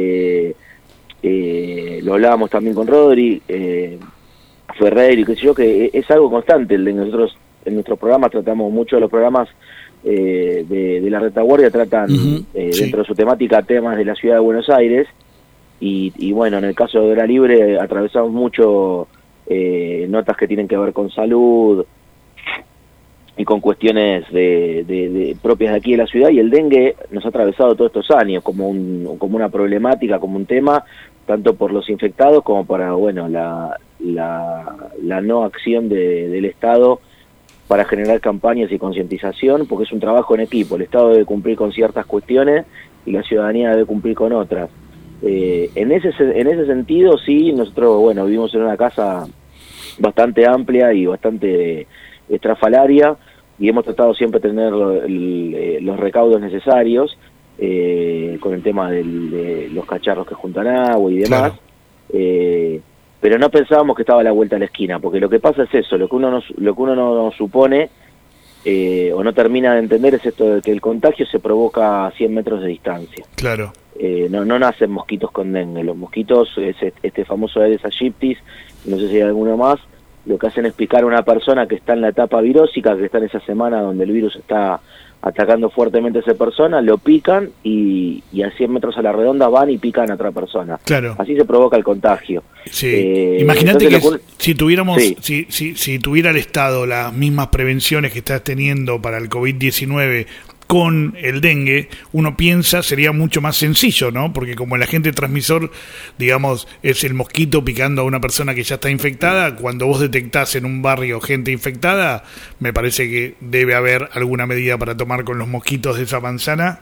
lo hablábamos también con Rodri, Ferrer y qué sé yo, que es algo constante el de nosotros. En nuestros programas tratamos mucho, los programas de la retaguardia tratan dentro de su temática temas de la ciudad de Buenos Aires, y bueno, en el caso de Hora Libre atravesamos mucho notas que tienen que ver con salud y con cuestiones propias de aquí de la ciudad, y el dengue nos ha atravesado todos estos años como una problemática, como un tema, tanto por los infectados como para, bueno, la no acción del Estado para generar campañas y concientización, porque es un trabajo en equipo. El Estado debe cumplir con ciertas cuestiones y la ciudadanía debe cumplir con otras. En ese sentido, sí, nosotros, bueno, vivimos en una casa bastante amplia y bastante estrafalaria, y hemos tratado siempre de tener los recaudos necesarios con el tema de los cacharros que juntan agua y demás. Claro. Pero no pensábamos que estaba a la vuelta de la esquina, porque lo que pasa es eso, lo que uno no supone o no termina de entender es esto de que el contagio se provoca a 100 metros de distancia. Claro. No nacen mosquitos con dengue. Los mosquitos, este famoso Aedes aegypti, no sé si hay alguno más, lo que hacen es picar a una persona que está en la etapa virósica, que está en esa semana donde el virus está atacando fuertemente a esa persona, lo pican y a 100 metros a la redonda van y pican a otra persona. Claro. Así se provoca el contagio. Sí. Imagínate que si tuviéramos, si tuviera el Estado las mismas prevenciones que estás teniendo para el COVID-19 con el dengue, uno piensa sería mucho más sencillo, ¿no? Porque como el agente transmisor, digamos, es el mosquito picando a una persona que ya está infectada, cuando vos detectás en un barrio gente infectada, me parece que debe haber alguna medida para tomar con los mosquitos de esa manzana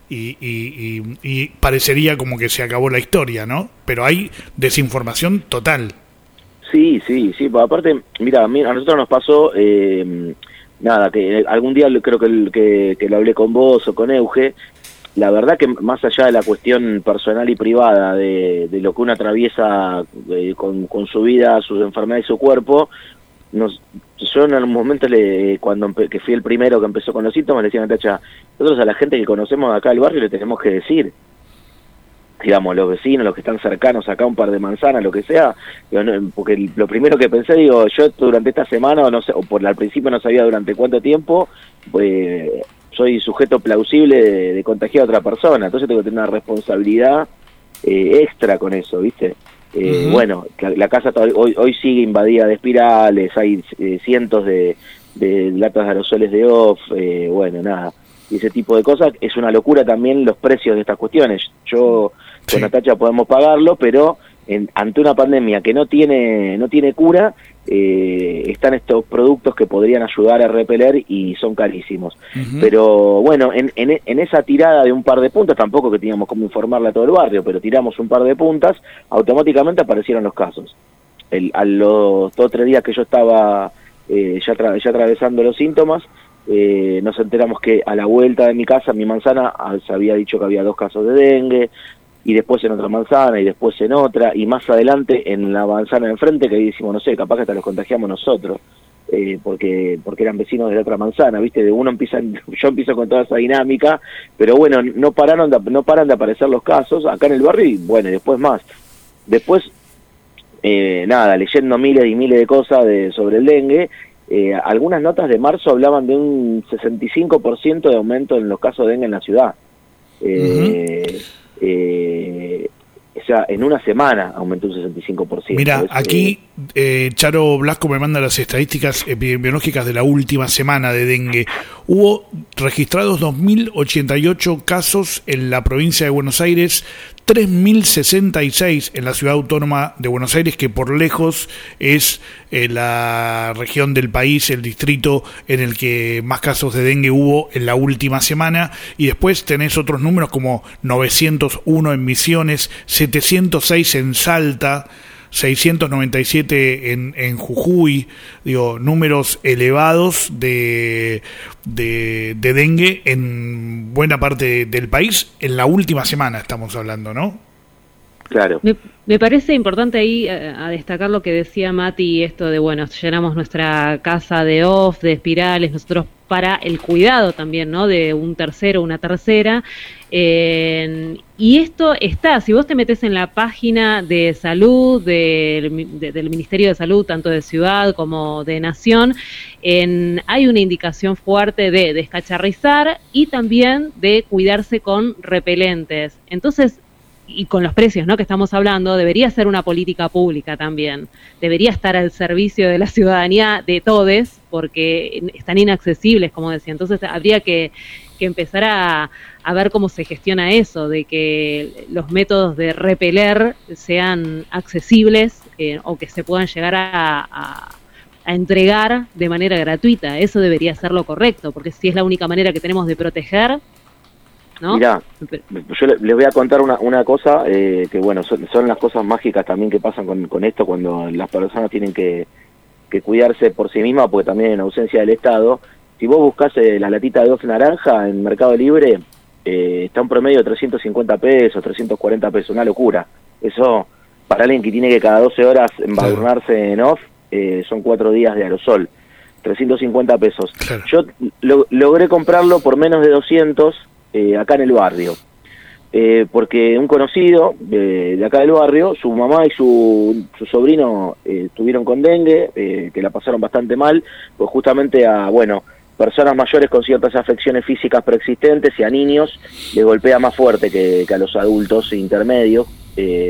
y parecería como que se acabó la historia, ¿no? Pero hay desinformación total. Sí, pues aparte, mira, a nosotros nos pasó... nada, que algún día creo que lo hablé con vos o con Euge. La verdad que más allá de la cuestión personal y privada de lo que uno atraviesa con su vida, sus enfermedades y su cuerpo, yo en algún momento, que fui el primero que empezó con los síntomas, le decía a Natacha, nosotros a la gente que conocemos de acá del barrio le tenemos que decir, digamos, los vecinos, los que están cercanos acá, un par de manzanas, lo que sea, porque lo primero que pensé, yo durante esta semana, no sé, al principio no sabía durante cuánto tiempo, pues soy sujeto plausible de contagiar a otra persona, entonces tengo que tener una responsabilidad extra con eso, ¿viste? Bueno, la casa hoy sigue invadida de espirales, hay cientos de latas de aerosoles de off, bueno, nada, y ese tipo de cosas. Es una locura también los precios de estas cuestiones. Yo con Natacha podemos pagarlo, pero ante una pandemia que no tiene cura, están estos productos que podrían ayudar a repeler y son carísimos. Pero bueno, en esa tirada de un par de puntas, tampoco que teníamos como informarle a todo el barrio, pero tiramos un par de puntas, automáticamente aparecieron los casos. A los 2 o 3 días que yo estaba ya atravesando los síntomas, nos enteramos que a la vuelta de mi casa, mi manzana, se había dicho que había 2 casos de dengue, y después en otra manzana, y después en otra, y más adelante en la manzana de enfrente, que ahí decimos, no sé, capaz que hasta los contagiamos nosotros, porque eran vecinos de la otra manzana, ¿viste? Yo empiezo con toda esa dinámica, pero bueno, no paran de aparecer los casos acá en el barrio, y bueno, y después más. Después, nada, leyendo miles y miles de cosas sobre el dengue, algunas notas de marzo hablaban de un 65% de aumento en los casos de dengue en la ciudad. O sea, en una semana aumentó un 65%. Mira, aquí Charo Blasco me manda las estadísticas epidemiológicas de la última semana de dengue. Hubo registrados 2.088 casos en la provincia de Buenos Aires, 3.066 en la ciudad autónoma de Buenos Aires, que por lejos es la región del país, el distrito en el que más casos de dengue hubo en la última semana, y después tenés otros números como 901 en Misiones, 706 en Salta, 697 en Jujuy, digo, números elevados de dengue en buena parte del país, en la última semana estamos hablando, ¿no? Claro. Me parece importante ahí a destacar lo que decía Mati, esto de, bueno, llenamos nuestra casa de off, de espirales, nosotros para el cuidado también, ¿no? De un tercero, una tercera. Y esto está, si vos te metés en la página de salud del Ministerio de Salud, tanto de ciudad como de nación, hay una indicación fuerte de descacharrizar y también de cuidarse con repelentes. Entonces, y con los precios, ¿no?, que estamos hablando, debería ser una política pública también. Debería estar al servicio de la ciudadanía de todes, porque están inaccesibles, como decía. Entonces habría que empezar a ver cómo se gestiona eso, de que los métodos de repeler sean accesibles o que se puedan llegar a entregar de manera gratuita. Eso debería ser lo correcto, porque si es la única manera que tenemos de proteger, ¿no? Mirá, yo les voy a contar una cosa, que bueno, son las cosas mágicas también que pasan con esto, cuando las personas tienen que cuidarse por sí mismas, porque también en ausencia del Estado. Si vos buscás la latita de off naranja en Mercado Libre, está un promedio de 350 pesos, 340 pesos, una logrura. Eso, para alguien que tiene que cada 12 horas embadurnarse en off, son 4 días de aerosol, 350 pesos. Claro. Yo logré comprarlo por menos de 200 acá en el barrio, porque un conocido de acá del barrio, su mamá y su sobrino estuvieron con dengue, que la pasaron bastante mal, pues justamente a personas mayores con ciertas afecciones físicas preexistentes y a niños les golpea más fuerte que a los adultos intermedios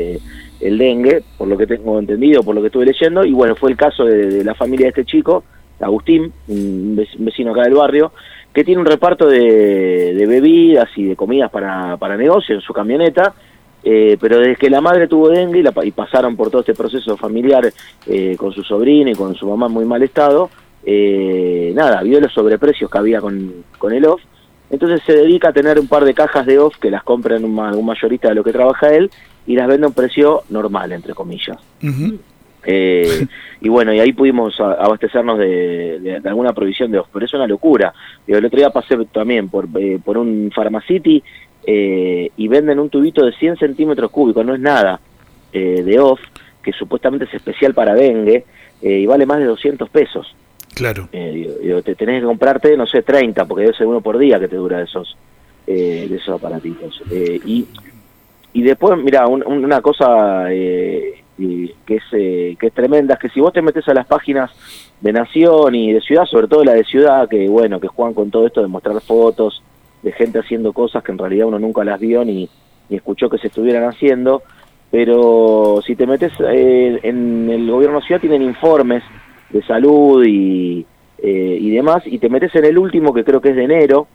el dengue, por lo que tengo entendido, por lo que estuve leyendo, y bueno, fue el caso de la familia de este chico, Agustín, un vecino acá del barrio, que tiene un reparto de bebidas y de comidas para negocio en su camioneta, pero desde que la madre tuvo dengue y pasaron por todo este proceso familiar con su sobrino y con su mamá en muy mal estado, vio los sobreprecios que había con el off, entonces se dedica a tener un par de cajas de off que las compra en un mayorista de lo que trabaja él y las vende a un precio normal, entre comillas. Uh-huh. Y bueno, y ahí pudimos abastecernos de alguna provisión de off, pero es una locura. El otro día pasé también por un Pharmacity y venden un tubito de 100 centímetros cúbicos, no es nada, de off, que supuestamente es especial para dengue, y vale más de 200 pesos. Claro. Te tenés que comprarte, no sé, 30, porque debe ser uno por día que te dura de esos aparatitos. Y después, mira, una cosa que es tremenda, es que si vos te metes a las páginas de Nación y de Ciudad, sobre todo la de Ciudad, que bueno, que juegan con todo esto de mostrar fotos de gente haciendo cosas que en realidad uno nunca las vio ni escuchó que se estuvieran haciendo, pero si te metes en el gobierno de Ciudad tienen informes de salud y demás, y te metes en el último, que creo que es de enero,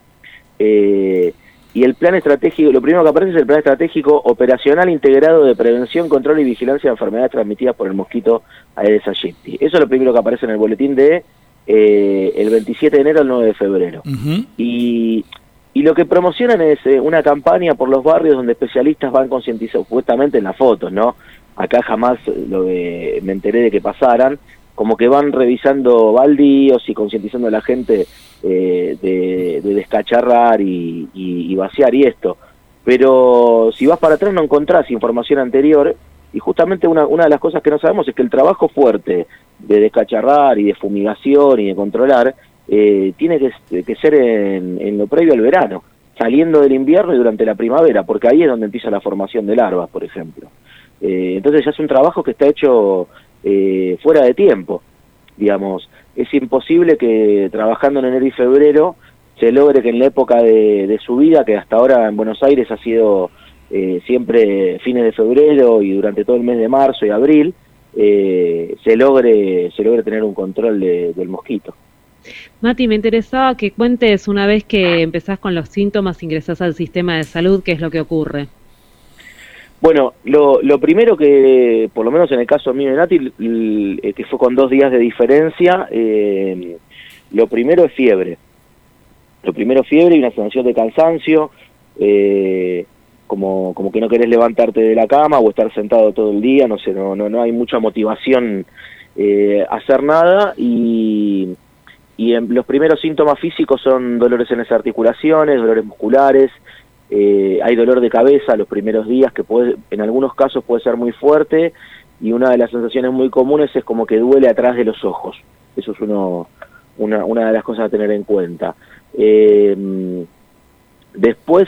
y el plan estratégico, lo primero que aparece es el plan estratégico operacional integrado de prevención, control y vigilancia de enfermedades transmitidas por el mosquito Aedes aegypti. Eso es lo primero que aparece en el boletín de el 27 de enero al 9 de febrero. Uh-huh. Y lo que promocionan es una campaña por los barrios donde especialistas van concientizando, supuestamente en las fotos, ¿no? Acá jamás me enteré de que pasaran, como que van revisando baldíos y concientizando a la gente de descacharrar y vaciar y esto. Pero si vas para atrás no encontrás información anterior, y justamente una de las cosas que no sabemos es que el trabajo fuerte de descacharrar y de fumigación y de controlar tiene que ser en lo previo al verano, saliendo del invierno y durante la primavera, porque ahí es donde empieza la formación de larvas, por ejemplo. Entonces ya es un trabajo que está hecho fuera de tiempo, digamos. Es imposible que trabajando en enero y febrero se logre que en la época de subida, que hasta ahora en Buenos Aires ha sido siempre fines de febrero y durante todo el mes de marzo y abril, se logre tener un control del mosquito. Mati, me interesaba que cuentes, una vez que empezás con los síntomas, ingresás al sistema de salud, ¿qué es lo que ocurre? Bueno, lo primero que, por lo menos en el caso mío de Nati, que fue con 2 días de diferencia, lo primero es fiebre. Lo primero es fiebre y una sensación de cansancio, como que no querés levantarte de la cama o estar sentado todo el día, no sé, no hay mucha motivación a hacer nada, y los primeros síntomas físicos son dolores en las articulaciones, dolores musculares, hay dolor de cabeza los primeros días, que en algunos casos puede ser muy fuerte, y una de las sensaciones muy comunes es como que duele atrás de los ojos. Eso es una de las cosas a tener en cuenta. Después,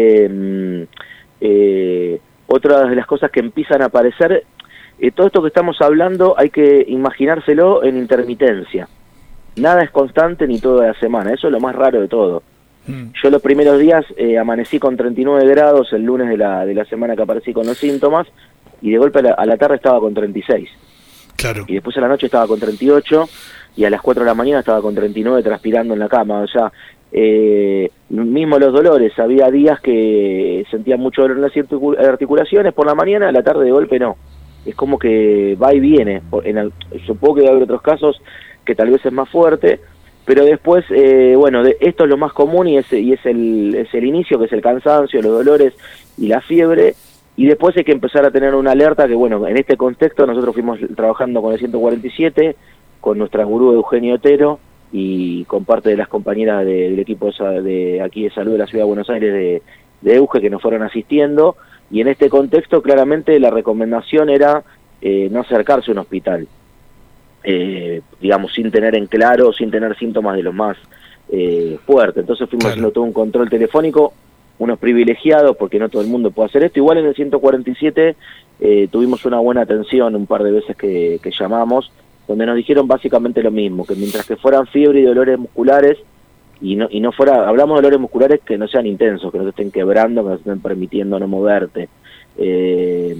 otra de las cosas que empiezan a aparecer, todo esto que estamos hablando hay que imaginárselo en intermitencia. Nada es constante ni toda la semana, eso es lo más raro de todo. Yo los primeros días amanecí con 39 grados el lunes de la semana que aparecí con los síntomas, y de golpe a la tarde estaba con 36. Claro. Y después a la noche estaba con 38, y a las 4 de la mañana estaba con 39 transpirando en la cama. O sea, mismo los dolores, había días que sentía mucho dolor en las articulaciones por la mañana, a la tarde de golpe no. Es como que va y viene. Supongo que va a haber otros casos que tal vez es más fuerte, pero después, esto es lo más común y es el inicio, que es el cansancio, los dolores y la fiebre, y después hay que empezar a tener una alerta que, bueno, en este contexto nosotros fuimos trabajando con el 147, con nuestra gurú Eugenio Otero y con parte de las compañeras del equipo de aquí de salud de la Ciudad de Buenos Aires de Euge, que nos fueron asistiendo, y en este contexto claramente la recomendación era no acercarse a un hospital. Digamos, sin tener en claro, sin tener síntomas de los más fuertes. Entonces fuimos haciendo todo un control telefónico, unos privilegiados, porque no todo el mundo puede hacer esto. Igual en el 147 tuvimos una buena atención un par de veces que llamamos, donde nos dijeron básicamente lo mismo, que mientras que fueran fiebre y dolores musculares, y no fuera, hablamos de dolores musculares que no sean intensos, que no te estén quebrando, que no te estén permitiendo no moverte,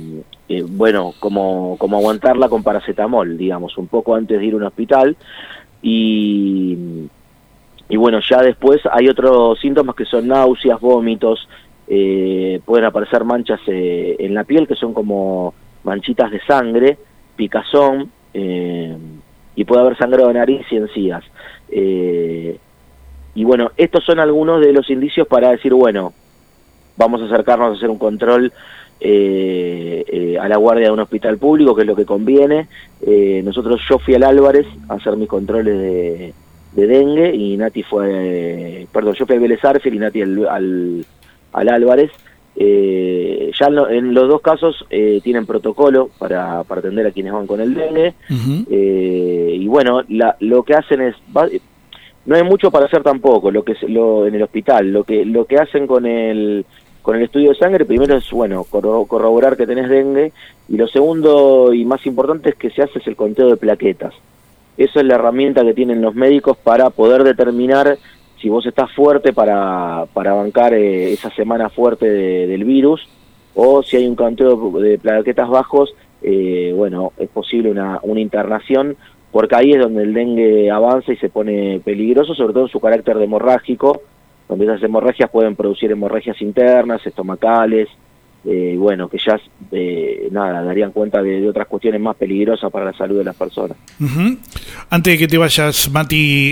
como aguantarla con paracetamol, digamos, un poco antes de ir a un hospital, y bueno, ya después hay otros síntomas que son náuseas, vómitos, pueden aparecer manchas en la piel que son como manchitas de sangre, picazón, y puede haber sangrado de nariz y encías. Y bueno, estos son algunos de los indicios para decir, bueno, vamos a acercarnos a hacer un control a la guardia de un hospital público, que es lo que conviene. Yo fui al Álvarez a hacer mis controles de dengue, y Nati yo fui al Vélez Sarsfield y Nati al Álvarez. Ya en los dos casos tienen protocolo para atender a quienes van con el dengue. Y bueno, lo que hacen es, no hay mucho para hacer tampoco en el hospital. Lo que hacen con el estudio de sangre, primero es, bueno, corroborar que tenés dengue, y lo segundo y más importante es que se hace el conteo de plaquetas. Eso es la herramienta que tienen los médicos para poder determinar si vos estás fuerte para bancar esa semana fuerte del virus, o si hay un conteo de plaquetas bajos, bueno, es posible una internación, porque ahí es donde el dengue avanza y se pone peligroso, sobre todo en su carácter de hemorrágico, donde esas hemorragias pueden producir hemorragias internas, estomacales, bueno, que ya darían cuenta de otras cuestiones más peligrosas para la salud de las personas. Antes de que te vayas, Mati,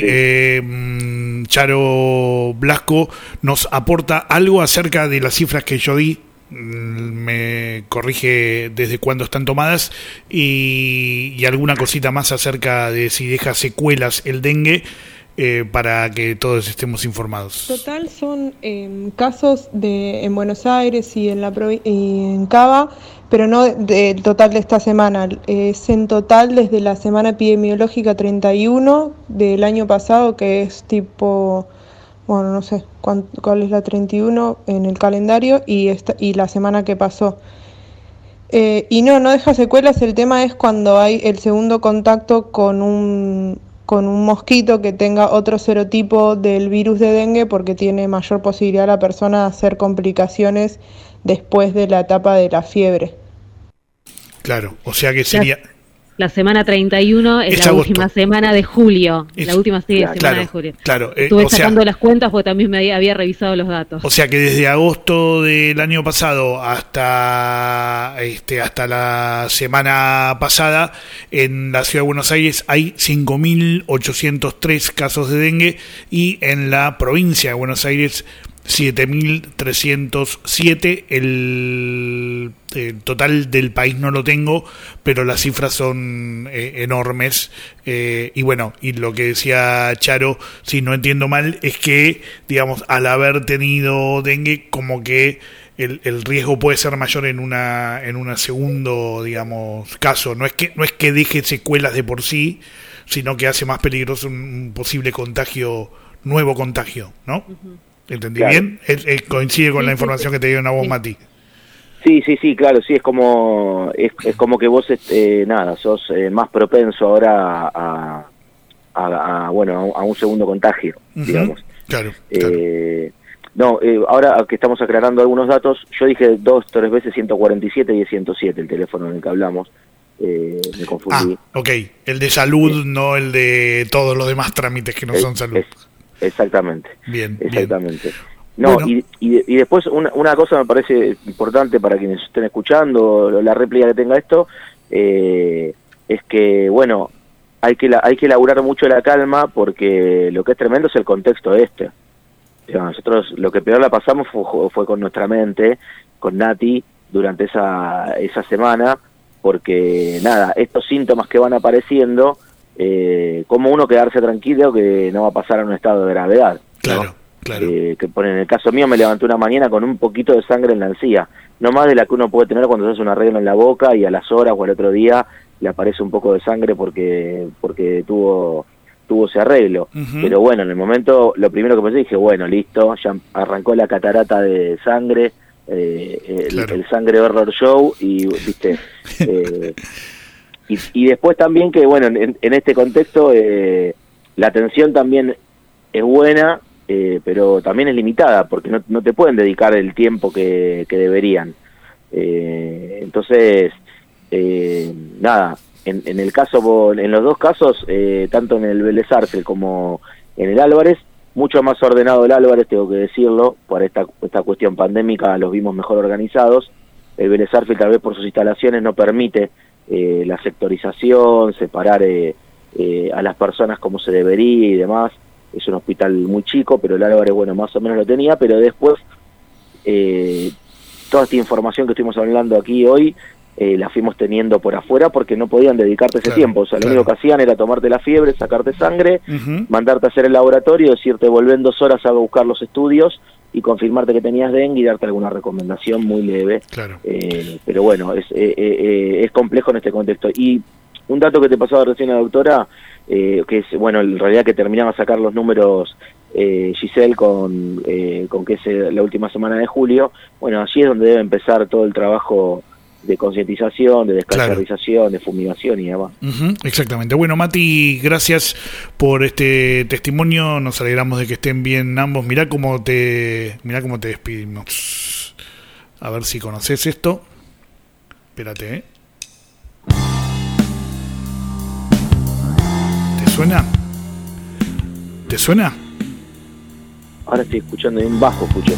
Charo Blasco nos aporta algo acerca de las cifras que yo di, me corrige desde cuándo están tomadas, y alguna cosita más acerca de si deja secuelas el dengue, para que todos estemos informados. Total son casos en Buenos Aires y en Cava, pero no del total de esta semana. Es en total desde la semana epidemiológica 31 del año pasado, que es tipo, bueno, no sé cuál es la 31 en el calendario, y la semana que pasó. Y no deja secuelas. El tema es cuando hay el segundo contacto con un mosquito que tenga otro serotipo del virus de dengue, porque tiene mayor posibilidad la persona de hacer complicaciones después de la etapa de la fiebre. Claro, o sea que sería... La semana 31 es la agosto. Última semana de julio. La última semana de julio. Claro, estuve sacando las cuentas porque también me había revisado los datos. O sea que desde agosto del año pasado hasta la semana pasada, en la ciudad de Buenos Aires hay 5.803 casos de dengue, y en la provincia de Buenos Aires 7.307. El total del país no lo tengo, pero las cifras son enormes, y bueno, y lo que decía Charo, si no entiendo mal, es que, digamos, al haber tenido dengue, como que el riesgo puede ser mayor en una segundo, digamos, caso. No es que deje secuelas de por sí, sino que hace más peligroso un posible nuevo contagio, ¿no? ¿Entendí bien? Coincide con la información que te dieron a vos, Mati. Sí, claro, sí, es como que vos sos más propenso ahora a un segundo contagio, digamos. Claro. Ahora que estamos aclarando algunos datos, yo dije 2-3 veces 147 y es 107 el teléfono en el que hablamos. Me confundí. Ok, el de salud, no el de todos los demás trámites que no son salud. Exactamente. Bien. No, bueno. y después una cosa me parece importante para quienes estén escuchando, la réplica que tenga esto, es que, bueno, hay que laburar mucho la calma, porque lo que es tremendo es el contexto Nosotros lo que peor la pasamos fue con nuestra mente, con Nati, durante esa semana, porque estos síntomas que van apareciendo, como uno quedarse tranquilo que no va a pasar a un estado de gravedad. Claro. Que en el caso mío me levanté una mañana con un poquito de sangre en la encía, no más de la que uno puede tener cuando se hace un arreglo en la boca y a las horas o al otro día le aparece un poco de sangre porque tuvo ese arreglo. Pero bueno, en el momento lo primero que pensé, dije, bueno, listo, ya arrancó la catarata de sangre, el sangre horror show, y viste y después también que, bueno, en este contexto la atención también es buena, pero también es limitada, porque no te pueden dedicar el tiempo que deberían. Entonces, en el caso, en los dos casos, tanto en el Vélez Sarsfield como en el Álvarez, mucho más ordenado el Álvarez, tengo que decirlo, por esta cuestión pandémica los vimos mejor organizados. El Vélez Sarsfield, tal vez por sus instalaciones, no permite la sectorización, separar a las personas como se debería y demás. Es un hospital muy chico, pero el Álvarez, bueno, más o menos lo tenía, pero después toda esta información que estuvimos hablando aquí hoy la fuimos teniendo por afuera porque no podían dedicarte ese tiempo. O sea, lo único que hacían era tomarte la fiebre, sacarte sangre, mandarte a hacer el laboratorio, decirte volvé en 2 horas a buscar los estudios y confirmarte que tenías dengue y darte alguna recomendación muy leve. Pero bueno, es complejo en este contexto. Y un dato que te pasaba recién la doctora, que es, bueno, en realidad que terminaba a sacar los números Giselle con que es la última semana de julio. Bueno, allí es donde debe empezar todo el trabajo de concientización, de descalcificación, de fumigación y demás. Exactamente. Bueno, Mati, gracias por este testimonio. Nos alegramos de que estén bien ambos. Mirá cómo te despedimos. A ver si conoces esto. Espérate, ¿Te suena? ¿Te suena? Ahora estoy escuchando en bajo, escuché.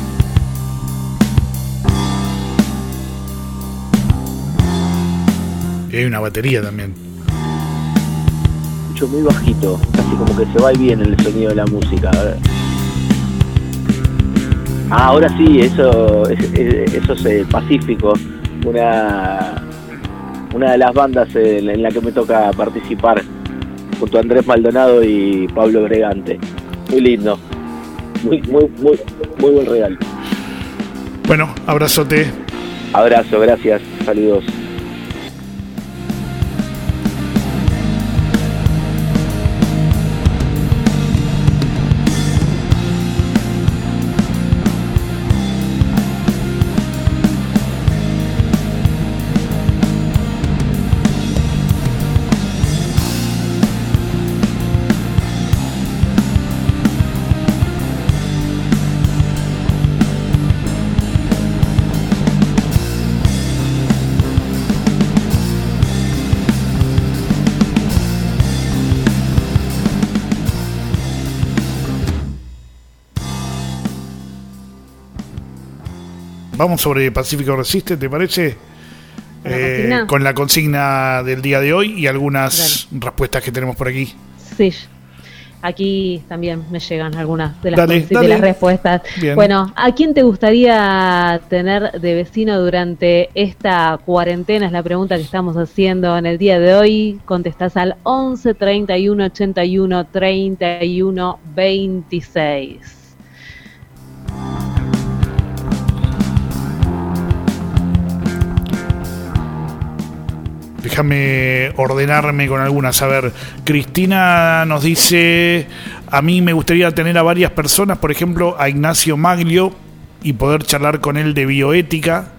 Y hay una batería también. Escucho muy bajito, casi como que se va y viene el sonido de la música. A ver. Ahora sí, eso es Pacífico, una de las bandas en la que me toca participar junto a Andrés Maldonado y Pablo Bregante. Muy lindo, muy buen regalo. Bueno, abrazote. Abrazo, gracias, saludos. Vamos sobre Pacífico Resiste, ¿te parece? Con la consigna del día de hoy y algunas respuestas que tenemos por aquí. Sí, aquí también me llegan algunas de las respuestas. Bien. Bueno, ¿a quién te gustaría tener de vecino durante esta cuarentena? Es la pregunta que estamos haciendo en el día de hoy. Contestás al 11 31 81 31 26. Déjame ordenarme con algunas. A ver, Cristina nos dice: a mí me gustaría tener a varias personas, por ejemplo a Ignacio Maglio, y poder charlar con él de bioética.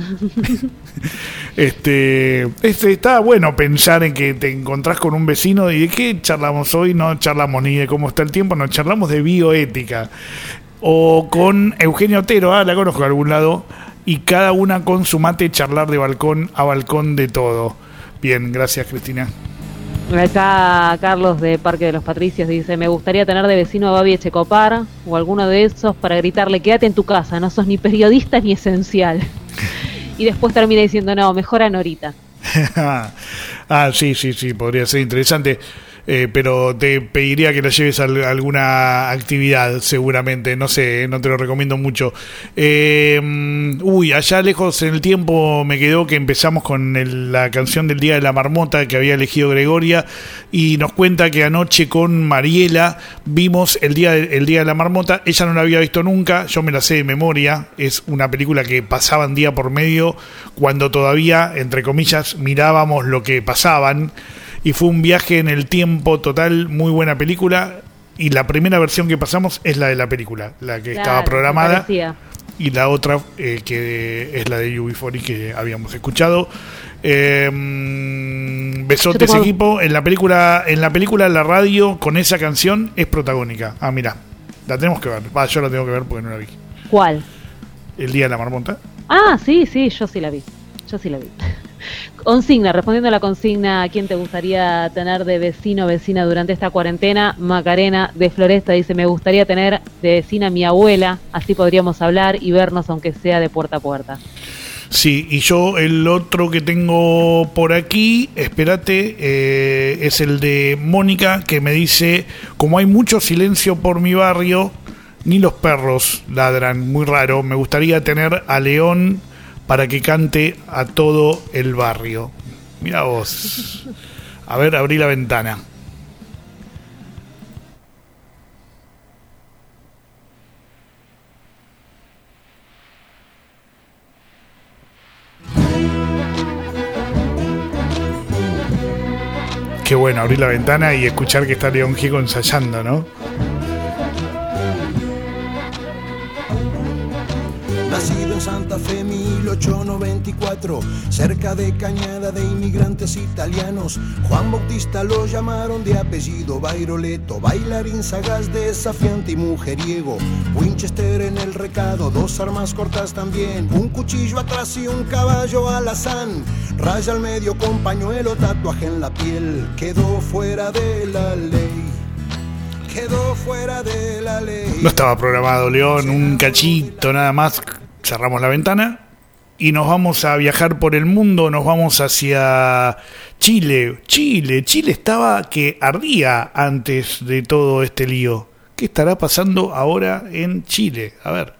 Está bueno pensar en que te encontrás con un vecino y de qué charlamos hoy. No charlamos ni de cómo está el tiempo, no charlamos de bioética. O con Eugenio Otero, la conozco de algún lado, y cada una con su mate charlar de balcón a balcón de todo. Bien, gracias, Cristina. Acá Carlos de Parque de los Patricios dice: me gustaría tener de vecino a Babi Echecopar o alguno de esos para gritarle: quédate en tu casa, no sos ni periodista ni esencial. Y después termina diciendo: no, mejor a Norita. Sí, podría ser interesante. Pero te pediría que la lleves a alguna actividad, seguramente, no sé, no te lo recomiendo mucho. Allá lejos en el tiempo me quedó que empezamos con la canción del Día de la Marmota que había elegido Gregoria, y nos cuenta que anoche con Mariela vimos el día de la Marmota. Ella no la había visto nunca, yo me la sé de memoria. Es una película que pasaban día por medio cuando todavía, entre comillas, mirábamos lo que pasaban. Y fue un viaje en el tiempo total, muy buena película. Y la primera versión que pasamos es la de la película, la que estaba programada. Y la otra, que es la de UB40 que habíamos escuchado. Besote ese equipo. En la película, la radio con esa canción es protagónica. Mirá, la tenemos que ver. Yo la tengo que ver porque no la vi. ¿Cuál? El Día de la Marmota. Sí, yo sí la vi. Consigna, respondiendo a la consigna, ¿a quién te gustaría tener de vecino o vecina durante esta cuarentena? Macarena de Floresta dice, me gustaría tener de vecina a mi abuela, así podríamos hablar y vernos aunque sea de puerta a puerta. Sí, y yo el otro que tengo por aquí, espérate, es el de Mónica, que me dice, como hay mucho silencio por mi barrio, ni los perros ladran, muy raro, me gustaría tener a León para que cante a todo el barrio. Mira vos. A ver, abrí la ventana. Qué bueno abrir la ventana y escuchar que está León Gieco ensayando, ¿no? Nacido en Santa Fe 1894, cerca de Cañada de inmigrantes italianos, Juan Bautista lo llamaron de apellido Bairoleto, bailarín sagaz, desafiante y mujeriego, Winchester en el recado, 2 armas cortas también, un cuchillo atrás y un caballo alazán, raya al medio con pañuelo, tatuaje en la piel, quedó fuera de la ley. Quedó fuera de la ley. No estaba programado, León, un cachito nada más. Cerramos la ventana y nos vamos a viajar por el mundo, nos vamos hacia Chile. Chile estaba que ardía antes de todo este lío. ¿Qué estará pasando ahora en Chile? A ver.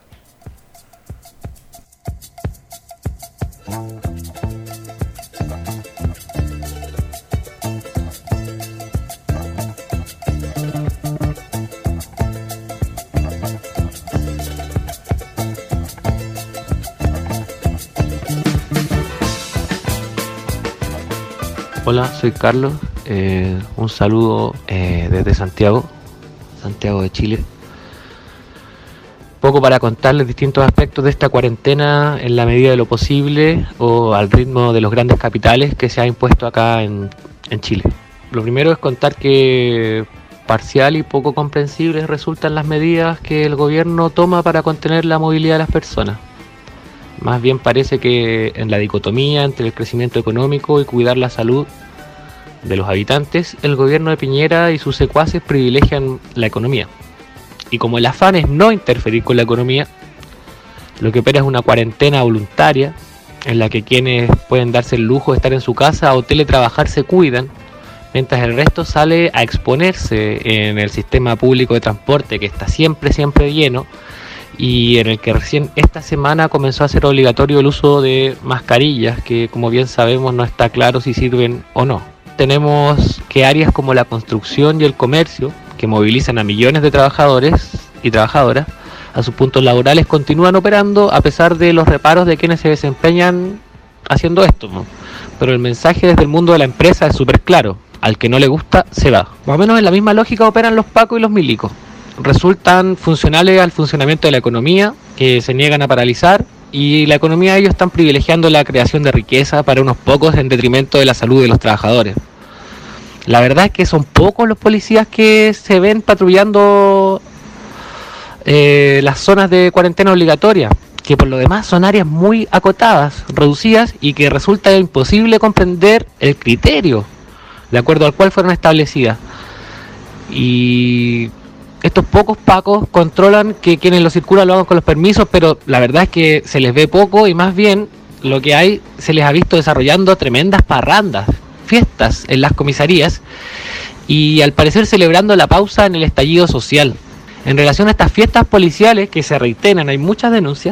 Hola, soy Carlos, un saludo desde Santiago de Chile. Poco para contarles distintos aspectos de esta cuarentena en la medida de lo posible o al ritmo de los grandes capitales que se ha impuesto acá en Chile. Lo primero es contar que parcial y poco comprensibles resultan las medidas que el gobierno toma para contener la movilidad de las personas. Más bien parece que en la dicotomía entre el crecimiento económico y cuidar la salud de los habitantes, el gobierno de Piñera y sus secuaces privilegian la economía. Y como el afán es no interferir con la economía, lo que opera es una cuarentena voluntaria en la que quienes pueden darse el lujo de estar en su casa o teletrabajar se cuidan, mientras el resto sale a exponerse en el sistema público de transporte que está siempre lleno, y en el que recién esta semana comenzó a ser obligatorio el uso de mascarillas, que como bien sabemos no está claro si sirven o no. Tenemos que áreas como la construcción y el comercio, que movilizan a millones de trabajadores y trabajadoras, a sus puntos laborales continúan operando a pesar de los reparos de quienes se desempeñan haciendo esto, ¿no? Pero el mensaje desde el mundo de la empresa es súper claro: al que no le gusta, se va. Más o menos en la misma lógica operan los pacos y los milicos. Resultan funcionales al funcionamiento de la economía, que se niegan a paralizar, y la economía ellos están privilegiando la creación de riqueza para unos pocos en detrimento de la salud de los trabajadores. La verdad es que son pocos los policías que se ven patrullando las zonas de cuarentena obligatoria, que por lo demás son áreas muy acotadas, reducidas, y que resulta imposible comprender el criterio de acuerdo al cual fueron establecidas. Y estos pocos pacos controlan que quienes lo circulan lo hagan con los permisos, pero la verdad es que se les ve poco y más bien lo que hay, se les ha visto desarrollando tremendas parrandas, fiestas en las comisarías y al parecer celebrando la pausa en el estallido social. En relación a estas fiestas policiales que se reiteran, hay muchas denuncias.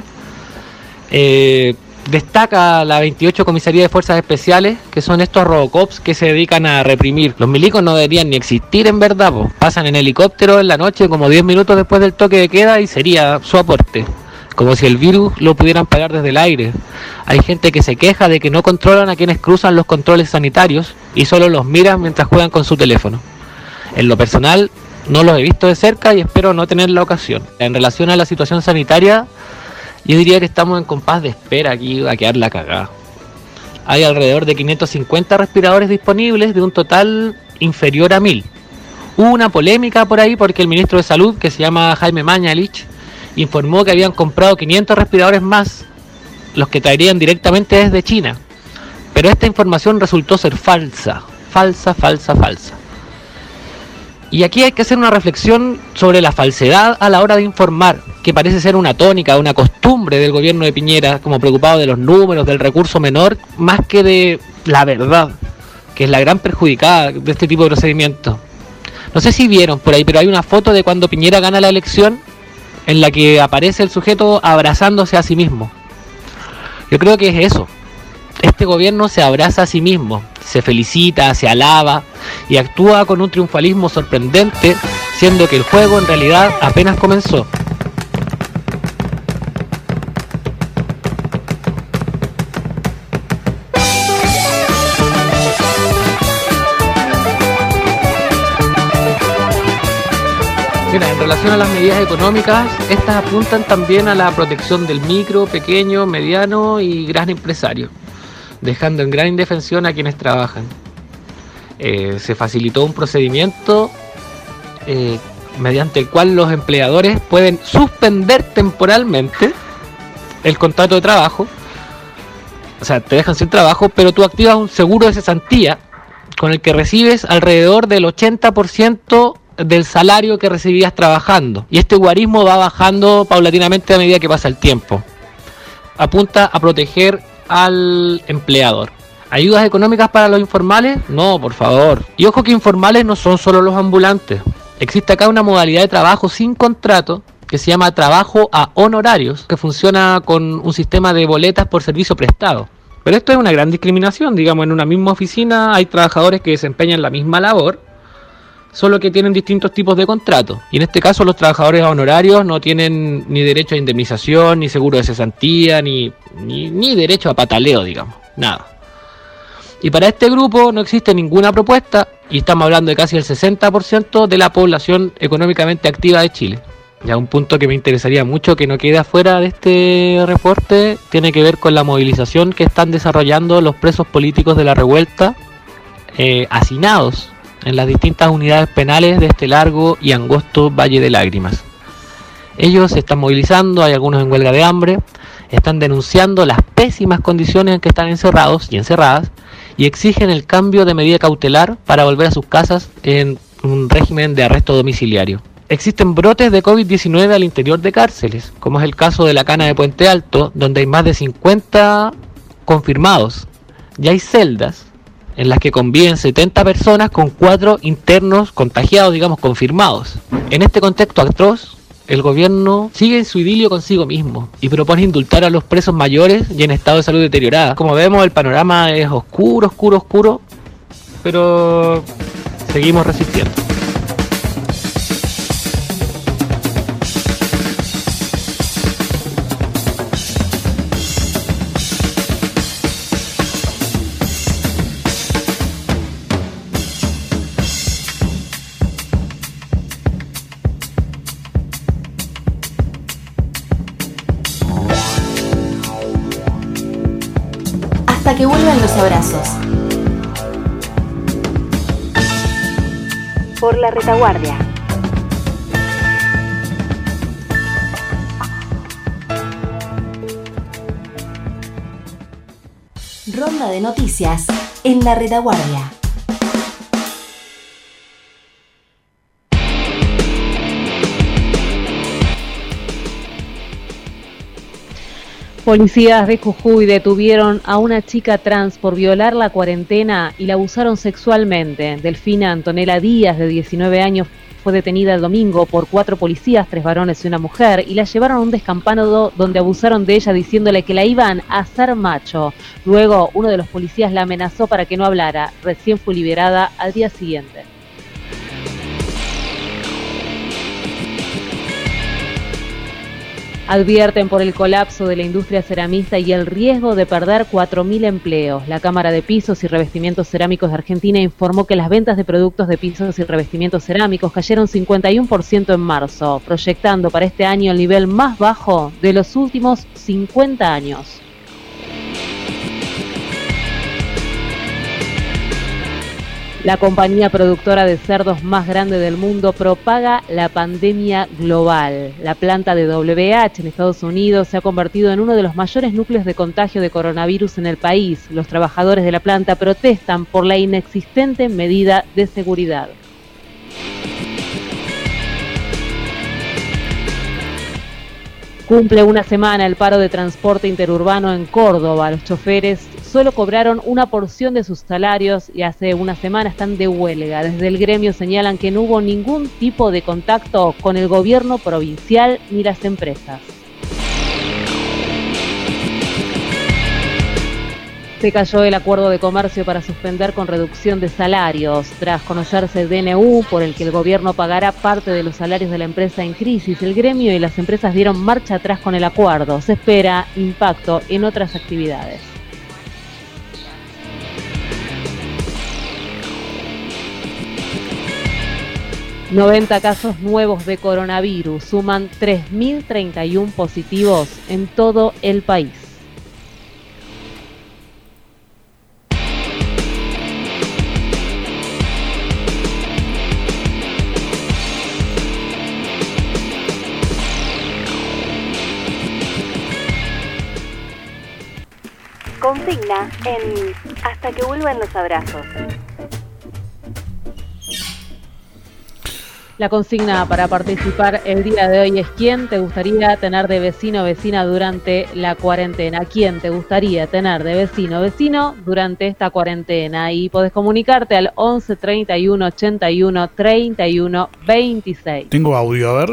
Destaca la 28 Comisaría de Fuerzas Especiales, que son estos Robocops que se dedican a reprimir. Los milicos no deberían ni existir en verdad, po. Pasan en helicóptero en la noche como 10 minutos después del toque de queda y sería su aporte. Como si el virus lo pudieran parar desde el aire. Hay gente que se queja de que no controlan a quienes cruzan los controles sanitarios y solo los miran mientras juegan con su teléfono. En lo personal, no los he visto de cerca y espero no tener la ocasión. En relación a la situación sanitaria, yo diría que estamos en compás de espera aquí a quedar la cagada. Hay alrededor de 550 respiradores disponibles de un total inferior a 1000. Hubo una polémica por ahí porque el ministro de Salud, que se llama Jaime Mañalich, informó que habían comprado 500 respiradores más, los que traerían directamente desde China. Pero esta información resultó ser falsa. Y aquí hay que hacer una reflexión sobre la falsedad a la hora de informar, que parece ser una tónica, una costumbre del gobierno de Piñera, como preocupado de los números, del recurso menor, más que de la verdad, que es la gran perjudicada de este tipo de procedimientos. No sé si vieron por ahí, pero hay una foto de cuando Piñera gana la elección en la que aparece el sujeto abrazándose a sí mismo. Yo creo que es eso. Este gobierno se abraza a sí mismo, se felicita, se alaba y actúa con un triunfalismo sorprendente, siendo que el juego en realidad apenas comenzó. Mira, en relación a las medidas económicas, estas apuntan también a la protección del micro, pequeño, mediano y gran empresario, dejando en gran indefensión a quienes trabajan. Se facilitó un procedimiento mediante el cual los empleadores pueden suspender temporalmente el contrato de trabajo. O sea, te dejan sin trabajo, pero tú activas un seguro de cesantía con el que recibes alrededor del 80% del salario que recibías trabajando. Y este guarismo va bajando paulatinamente a medida que pasa el tiempo. Apunta a proteger al empleador. ¿Ayudas económicas para los informales? No, por favor. Y ojo que informales no son solo los ambulantes. Existe acá una modalidad de trabajo sin contrato que se llama trabajo a honorarios, que funciona con un sistema de boletas por servicio prestado. Pero esto es una gran discriminación. Digamos, en una misma oficina hay trabajadores que desempeñan la misma labor, solo que tienen distintos tipos de contratos. Y en este caso los trabajadores a honorarios no tienen ni derecho a indemnización, ni seguro de cesantía, ni derecho a pataleo, digamos, nada. Y para este grupo no existe ninguna propuesta, y estamos hablando de casi el 60% de la población económicamente activa de Chile. Ya un punto que me interesaría mucho que no quede afuera de este reporte tiene que ver con la movilización que están desarrollando los presos políticos de la revuelta, hacinados en las distintas unidades penales de este largo y angosto Valle de Lágrimas. Ellos se están movilizando, hay algunos en huelga de hambre, están denunciando las pésimas condiciones en que están encerrados y encerradas y exigen el cambio de medida cautelar para volver a sus casas en un régimen de arresto domiciliario. Existen brotes de COVID-19 al interior de cárceles, como es el caso de la Cana de Puente Alto, donde hay más de 50 confirmados. Ya hay celdas en las que conviven 70 personas con 4 internos contagiados, digamos, confirmados. En este contexto atroz, el gobierno sigue en su idilio consigo mismo y propone indultar a los presos mayores y en estado de salud deteriorada. Como vemos, el panorama es oscuro, pero seguimos resistiendo. Hasta que vuelvan los abrazos. Por la retaguardia. Ronda de noticias en la retaguardia. Policías de Jujuy detuvieron a una chica trans por violar la cuarentena y la abusaron sexualmente. Delfina Antonella Díaz, de 19 años, fue detenida el domingo por 4 policías, 3 varones y una mujer, y la llevaron a un descampado donde abusaron de ella diciéndole que la iban a hacer macho. Luego, uno de los policías la amenazó para que no hablara. Recién fue liberada al día siguiente. Advierten por el colapso de la industria ceramista y el riesgo de perder 4.000 empleos. La Cámara de Pisos y Revestimientos Cerámicos de Argentina informó que las ventas de productos de pisos y revestimientos cerámicos cayeron 51% en marzo, proyectando para este año el nivel más bajo de los últimos 50 años. La compañía productora de cerdos más grande del mundo propaga la pandemia global. La planta de WH en Estados Unidos se ha convertido en uno de los mayores núcleos de contagio de coronavirus en el país. Los trabajadores de la planta protestan por la inexistente medida de seguridad. Cumple una semana el paro de transporte interurbano en Córdoba. Los choferes solo cobraron una porción de sus salarios y hace una semana están de huelga. Desde el gremio señalan que no hubo ningún tipo de contacto con el gobierno provincial ni las empresas. Se cayó el acuerdo de comercio para suspender con reducción de salarios. Tras conocerse el DNU por el que el gobierno pagará parte de los salarios de la empresa en crisis, el gremio y las empresas dieron marcha atrás con el acuerdo. Se espera impacto en otras actividades. ...90 casos nuevos de coronavirus, suman 3.031 positivos en todo el país. Consigna en Hasta que vuelvan los abrazos. La consigna para participar el día de hoy es: ¿quién te gustaría tener de vecino o vecina durante la cuarentena? ¿Quién te gustaría tener de vecino o vecino durante esta cuarentena? Y podés comunicarte al 11 31 81 31 26. Tengo audio, a ver.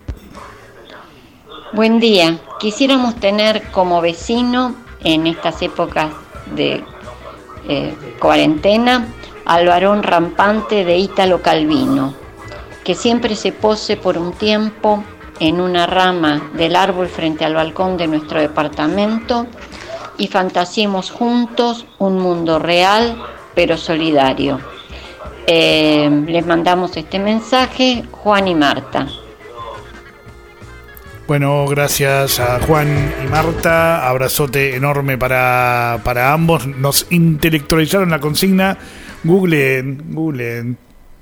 Buen día. Quisiéramos tener como vecino en estas épocas de cuarentena al varón rampante de Ítalo Calvino, que siempre se pose por un tiempo en una rama del árbol frente al balcón de nuestro departamento y fantasiemos juntos un mundo real pero solidario. Les mandamos este mensaje, Juan y Marta. Bueno, gracias a Juan y Marta, abrazote enorme para ambos. Nos intelectualizaron la consigna. Googleen.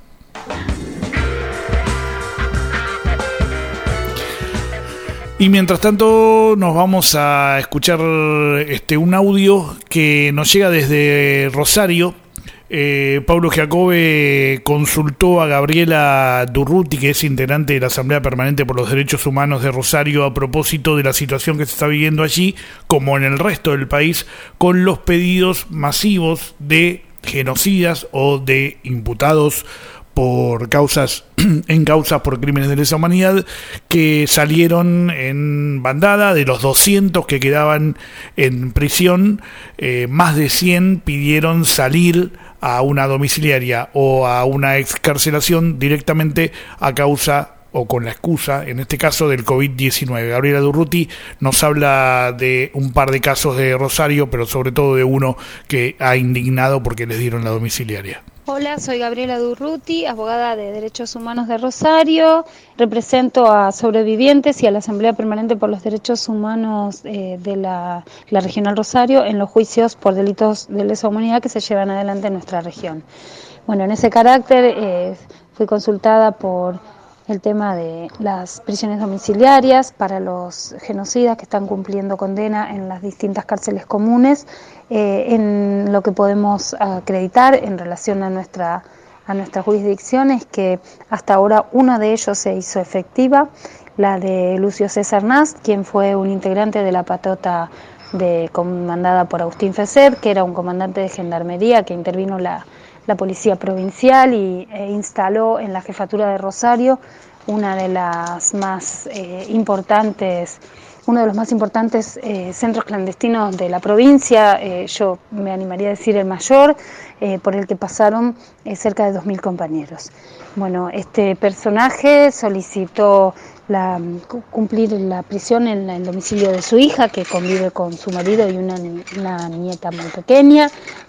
Y mientras tanto nos vamos a escuchar un audio que nos llega desde Rosario. Pablo Giacobbe consultó a Gabriela Durruti, que es integrante de la Asamblea Permanente por los Derechos Humanos de Rosario, a propósito de la situación que se está viviendo allí, como en el resto del país, con los pedidos masivos de genocidas o de imputados por causas por crímenes de lesa humanidad, que salieron en bandada. De los 200 que quedaban en prisión, más de 100 pidieron salir a una domiciliaria o a una excarcelación directamente a causa o con la excusa, en este caso, del COVID-19. Gabriela Durruti nos habla de un par de casos de Rosario, pero sobre todo de uno que ha indignado porque les dieron la domiciliaria. Hola, soy Gabriela Durruti, abogada de Derechos Humanos de Rosario. Represento a sobrevivientes y a la Asamblea Permanente por los Derechos Humanos de la Regional Rosario en los juicios por delitos de lesa humanidad que se llevan adelante en nuestra región. Bueno, en ese carácter fui consultada por el tema de las prisiones domiciliarias para los genocidas que están cumpliendo condena en las distintas cárceles comunes, en lo que podemos acreditar en relación a nuestra jurisdicción es que hasta ahora una de ellos se hizo efectiva, la de Lucio César Nast, quien fue un integrante de la patota comandada por Agustín Feser, que era un comandante de gendarmería que intervino la Policía Provincial e instaló en la jefatura de Rosario una de las más importantes, uno de los más importantes centros clandestinos de la provincia, yo me animaría a decir el mayor, por el que pasaron cerca de 2.000 compañeros. Bueno, este personaje solicitó cumplir la prisión en el domicilio de su hija, que convive con su marido y una nieta muy pequeña.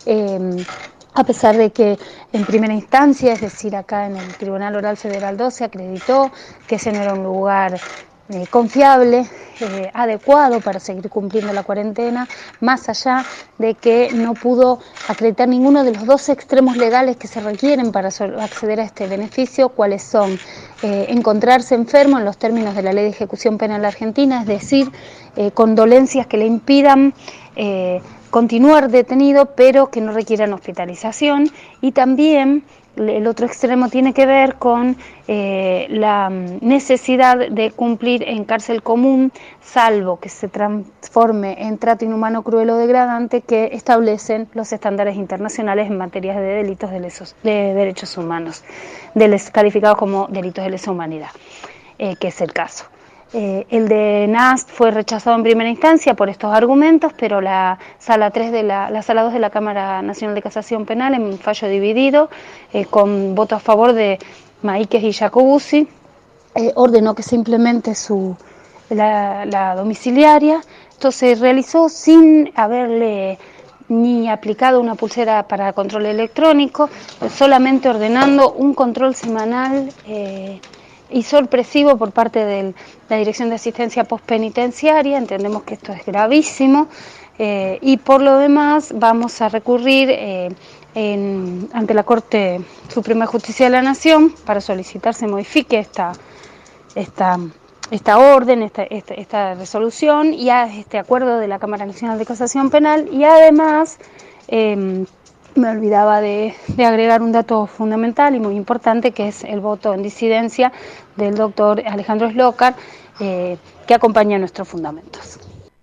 A pesar de que en primera instancia, es decir, acá en el Tribunal Oral Federal 2, se acreditó que ese no era un lugar confiable, adecuado para seguir cumpliendo la cuarentena, más allá de que no pudo acreditar ninguno de los dos extremos legales que se requieren para acceder a este beneficio, cuáles son encontrarse enfermo en los términos de la Ley de Ejecución Penal Argentina, es decir, con dolencias que le impidan continuar detenido, pero que no requieran hospitalización, y también el otro extremo tiene que ver con la necesidad de cumplir en cárcel común, salvo que se transforme en trato inhumano, cruel o degradante, que establecen los estándares internacionales en materia de delitos de derechos humanos, calificados como delitos de lesa humanidad, que es el caso. El de NAST fue rechazado en primera instancia por estos argumentos, pero la sala 2 de la Cámara Nacional de Casación Penal, en un fallo dividido, con voto a favor de Maíquez y Jacobuzzi, ordenó que se implemente la domiciliaria. Esto se realizó sin haberle ni aplicado una pulsera para control electrónico, solamente ordenando un control semanal y sorpresivo por parte de la Dirección de Asistencia Postpenitenciaria. Entendemos que esto es gravísimo, y por lo demás vamos a recurrir ante la Corte Suprema de Justicia de la Nación para solicitar se modifique esta orden, esta resolución y a este acuerdo de la Cámara Nacional de Casación Penal, y además me olvidaba de agregar un dato fundamental y muy importante, que es el voto en disidencia del doctor Alejandro Slokar, que acompaña nuestros fundamentos.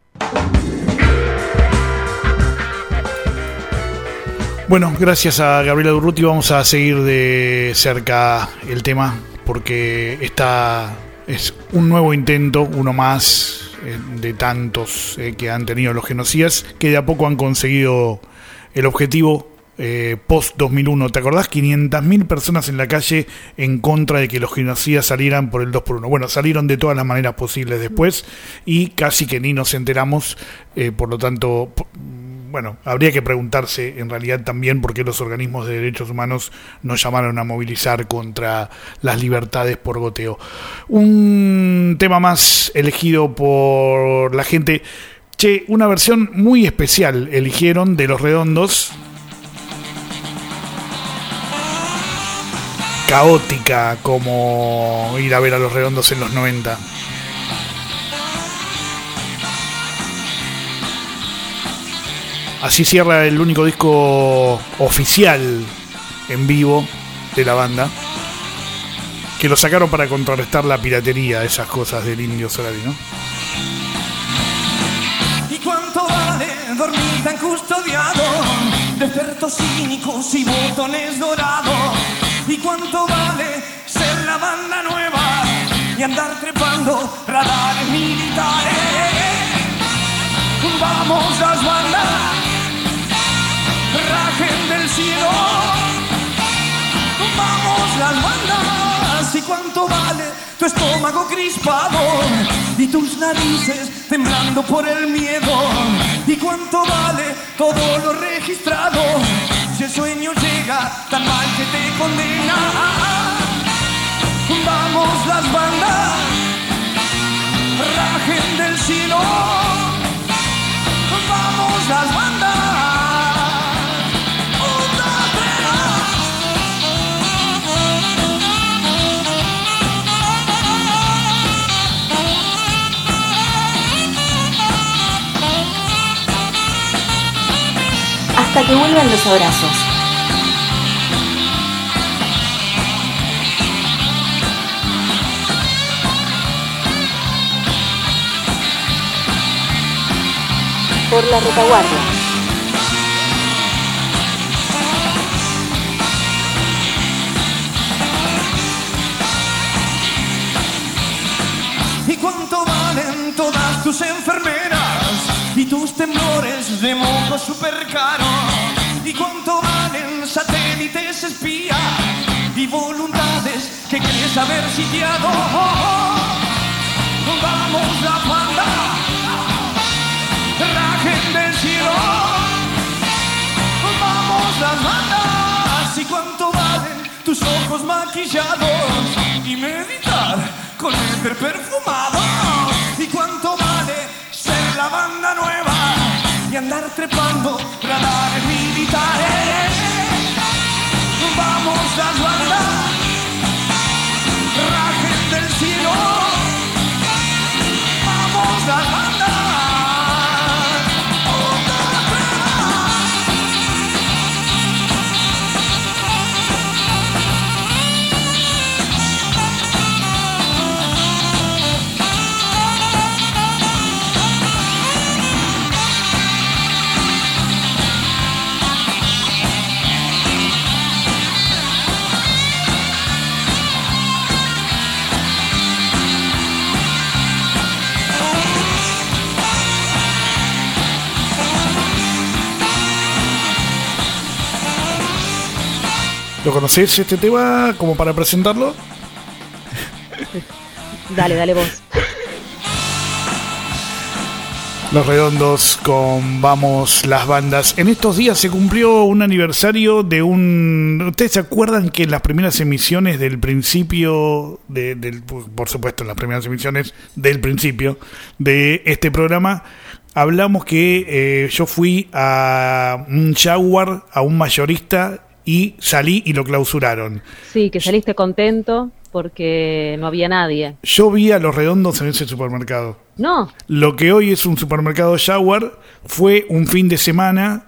Bueno, gracias a Gabriela Durruti vamos a seguir de cerca el tema, porque es un nuevo intento, uno más de tantos que han tenido los genocidas, que de a poco han conseguido el objetivo post 2001. ¿Te acordás? 500.000 personas en la calle en contra de que los genocidas salieran por el 2x1. Bueno, salieron de todas las maneras posibles después y casi que ni nos enteramos, por lo tanto, bueno, habría que preguntarse en realidad también por qué los organismos de derechos humanos nos llamaron a movilizar contra las libertades por goteo. Un tema más elegido por la gente. Che, una versión muy especial eligieron de Los Redondos. Caótica, como ir a ver a Los Redondos en los 90. Así cierra el único disco oficial en vivo de la banda, que lo sacaron para contrarrestar la piratería, esas cosas del Indio Solari, ¿no? ¿Y cuánto vale dormir tan custodiado de expertos cínicos y botones dorados? ¿Y cuánto vale ser la banda nueva y andar trepando radares militares? Vamos las bandas, rajen del cielo. Vamos las bandas. ¿Y cuánto vale tu estómago crispado y tus narices temblando por el miedo? ¿Y cuánto vale todo lo registrado si el sueño llega tan mal que te condena? Vamos las bandas, rajen del cielo. Vamos las bandas. Hasta que vuelvan los abrazos. Por la retaguardia. ¿Y cuánto valen todas tus enfermeras y tus temblores de moco super caro? ¿Y cuánto valen satélites espías y voluntades que crees haber sitiado? Vamos la banda, rajen del cielo. Vamos las bandas. ¿Y cuánto valen tus ojos maquillados y meditar con éter perfumado? andar trepando radares militares. Vamos las bandas, rajen del cielo. Vamos las bandas. ¿Lo conocés este tema como para presentarlo? Dale vos. Los Redondos con Vamos las Bandas. En estos días se cumplió un aniversario de un... ¿Ustedes se acuerdan que en las primeras emisiones del principio, por supuesto en las primeras emisiones del principio de este programa, hablamos que yo fui a un Jaguar, a un mayorista, y salí y lo clausuraron? Sí, que saliste contento porque no había nadie. Yo vi a Los Redondos en ese supermercado. No. Lo que hoy es un supermercado Jaguar fue un fin de semana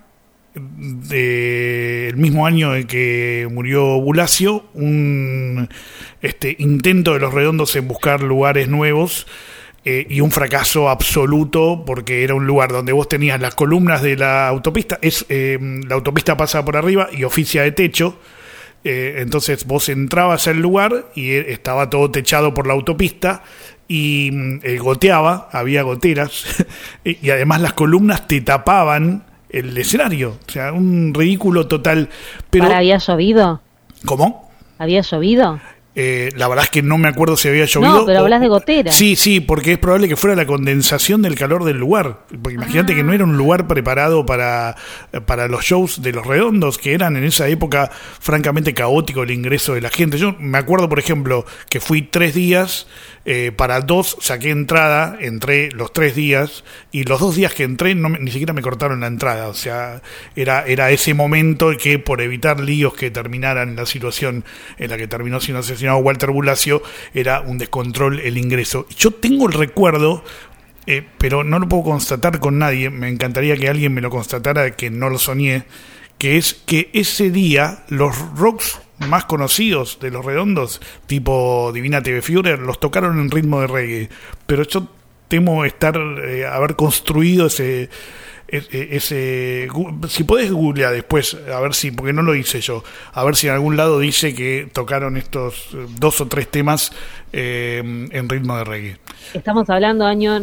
del mismo año en que murió Bulacio, un intento de Los Redondos en buscar lugares nuevos. Y un fracaso absoluto, porque era un lugar donde vos tenías las columnas de la autopista, la autopista pasa por arriba y oficia de techo, entonces vos entrabas al lugar y estaba todo techado por la autopista y goteaba, había goteras, y además las columnas te tapaban el escenario, o sea, un ridículo total. Pero ¿había llovido? ¿Cómo? ¿Había llovido? La verdad es que no me acuerdo si había llovido. No, pero hablas de goteras. Sí, porque es probable que fuera la condensación del calor del lugar. Porque imagínate que no era un lugar preparado para los shows de Los Redondos, que eran en esa época francamente caótico el ingreso de la gente. Yo me acuerdo, por ejemplo, que fui 3 días, para 2 saqué entrada, entré los 3 días, y los 2 días que entré ni siquiera me cortaron la entrada. O sea, era ese momento que, por evitar líos que terminaran en la situación en la que terminó siendo asesinado Walter Bulacio, era un descontrol el ingreso. Yo tengo el recuerdo, pero no lo puedo constatar con nadie, me encantaría que alguien me lo constatara, que no lo soñé, que es que ese día los rocks más conocidos de Los Redondos, tipo Divina TV Führer, los tocaron en ritmo de reggae, pero yo temo haber construido ese, si podés googlear después, a ver si, porque no lo hice yo, a ver si en algún lado dice que tocaron estos 2 o 3 temas en ritmo de reggae. Estamos hablando año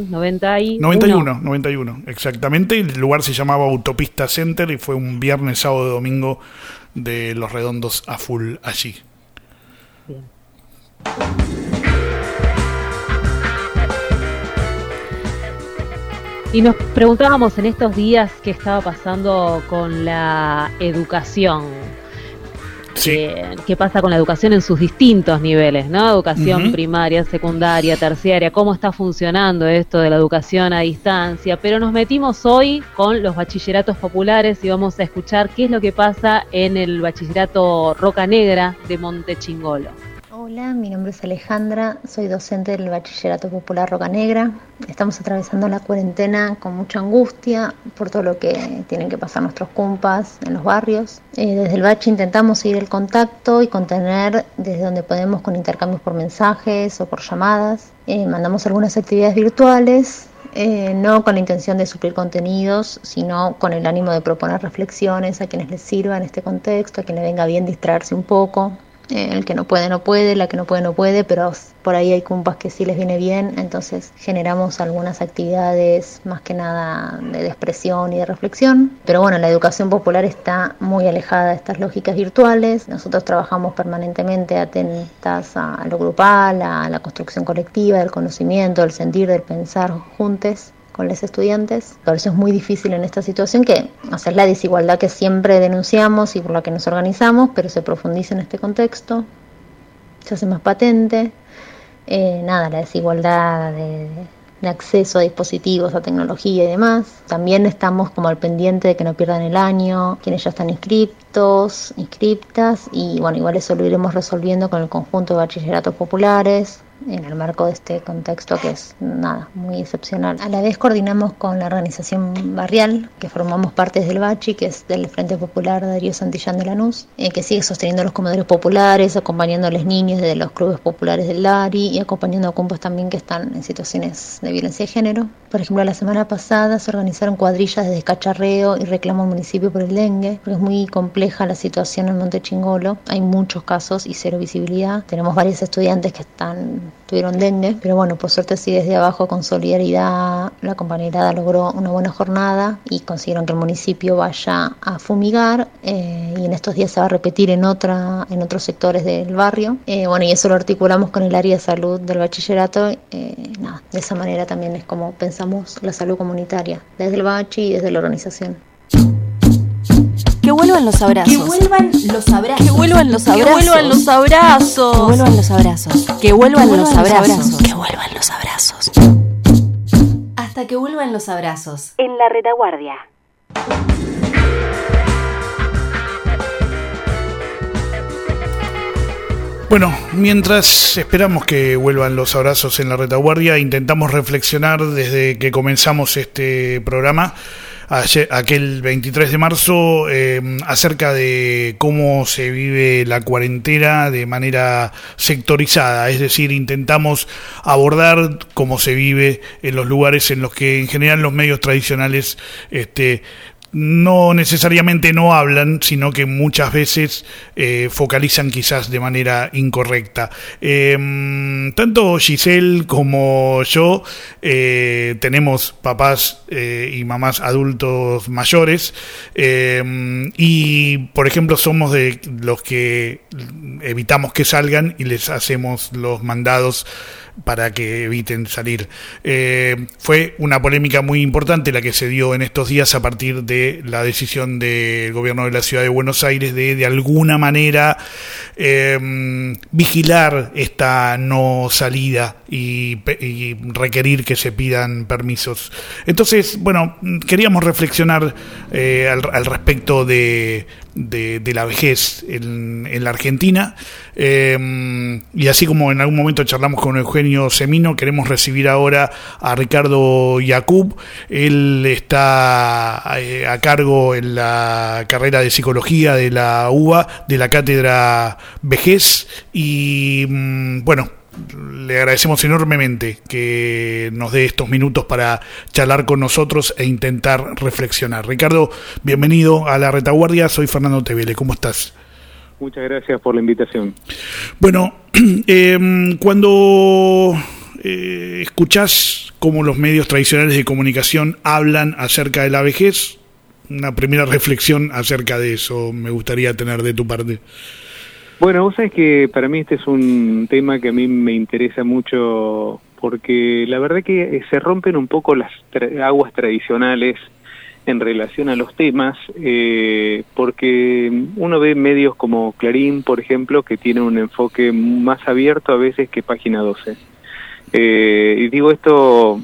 91, exactamente. El lugar se llamaba Autopista Center y fue un viernes, sábado y domingo de Los Redondos a full allí. Bien. Y nos preguntábamos en estos días qué estaba pasando con la educación. Sí. ¿Qué pasa con la educación en sus distintos niveles, ¿no? Educación primaria, secundaria, terciaria, cómo está funcionando esto de la educación a distancia. Pero nos metimos hoy con los bachilleratos populares y vamos a escuchar qué es lo que pasa en el bachillerato Roca Negra de Montechingolo. Hola, mi nombre es Alejandra, soy docente del Bachillerato Popular Roca Negra. Estamos atravesando la cuarentena con mucha angustia por todo lo que tienen que pasar nuestros compas en los barrios. Desde el bachi intentamos seguir el contacto y contener desde donde podemos con intercambios por mensajes o por llamadas. Mandamos algunas actividades virtuales, no con la intención de suplir contenidos, sino con el ánimo de proponer reflexiones a quienes les sirva en este contexto, a quien le venga bien distraerse un poco. El que no puede, no puede, la que no puede, pero por ahí hay compas que sí les viene bien, entonces generamos algunas actividades más que nada de expresión y de reflexión. Pero bueno, la educación popular está muy alejada de estas lógicas virtuales. Nosotros trabajamos permanentemente atentas a lo grupal, a la construcción colectiva, del conocimiento, del sentir, del pensar juntos con los estudiantes. Por eso es muy difícil en esta situación que hacer la desigualdad que siempre denunciamos y por la que nos organizamos, pero se profundiza en este contexto, se hace más patente. La desigualdad de acceso a dispositivos, a tecnología y demás. También estamos como al pendiente de que no pierdan el año, quienes ya están inscriptas, y bueno, igual eso lo iremos resolviendo con el conjunto de bachilleratos populares en el marco de este contexto que es muy excepcional. A la vez coordinamos con la organización barrial, que formamos parte del Bachi, que es del Frente Popular Darío Santillán de Lanús, que sigue sosteniendo los comedores populares, acompañando a los niños de los clubes populares del Lari y acompañando a compas también que están en situaciones de violencia de género. Por ejemplo, la semana pasada se organizaron cuadrillas de descacharreo y reclamo al municipio por el dengue, porque es muy compleja la situación en Monte Chingolo. Hay muchos casos y cero visibilidad. Tenemos varios estudiantes que tuvieron dengue, pero bueno, por suerte sí, desde abajo con solidaridad la compañerada logró una buena jornada y consiguieron que el municipio vaya a fumigar, y en estos días se va a repetir en otros sectores del barrio. Bueno, y eso lo articulamos con el área de salud del bachillerato. De esa manera también es como pensamos la salud comunitaria, desde el bachi y desde la organización. Que vuelvan los abrazos. Que vuelvan los abrazos. Que vuelvan los abrazos. Que vuelvan los abrazos. Que vuelvan los abrazos. Que vuelvan los abrazos. Que vuelvan los abrazos. Hasta que vuelvan los abrazos. En la retaguardia. Bueno, mientras esperamos que vuelvan los abrazos en la retaguardia, intentamos reflexionar desde que comenzamos este programa, aquel 23 de marzo, acerca de cómo se vive la cuarentena de manera sectorizada, es decir, intentamos abordar cómo se vive en los lugares en los que en general los medios tradicionales no necesariamente no hablan, sino que muchas veces focalizan quizás de manera incorrecta. Tanto Giselle como yo tenemos papás y mamás adultos mayores, y por ejemplo somos de los que evitamos que salgan y les hacemos los mandados para que eviten salir. Fue una polémica muy importante la que se dio en estos días a partir de la decisión del gobierno de la ciudad de Buenos Aires de alguna manera vigilar esta no salida y requerir que se pidan permisos. Entonces, bueno, queríamos reflexionar al respecto de la vejez en la Argentina, y así como en algún momento charlamos con Eugenio Semino, queremos recibir ahora a Ricardo Yacoub. Él está a cargo en la carrera de psicología de la UBA, de la cátedra Vejez, y bueno, le agradecemos enormemente que nos dé estos minutos para charlar con nosotros e intentar reflexionar. Ricardo, bienvenido a La Retaguardia, soy Fernando Tevele, ¿cómo estás? Muchas gracias por la invitación. Bueno, cuando escuchás cómo los medios tradicionales de comunicación hablan acerca de la vejez, una primera reflexión acerca de eso me gustaría tener de tu parte. Bueno, vos sabés que para mí este es un tema que a mí me interesa mucho, porque la verdad que se rompen un poco las aguas tradicionales en relación a los temas, porque uno ve medios como Clarín, por ejemplo, que tienen un enfoque más abierto a veces que Página 12. Y digo esto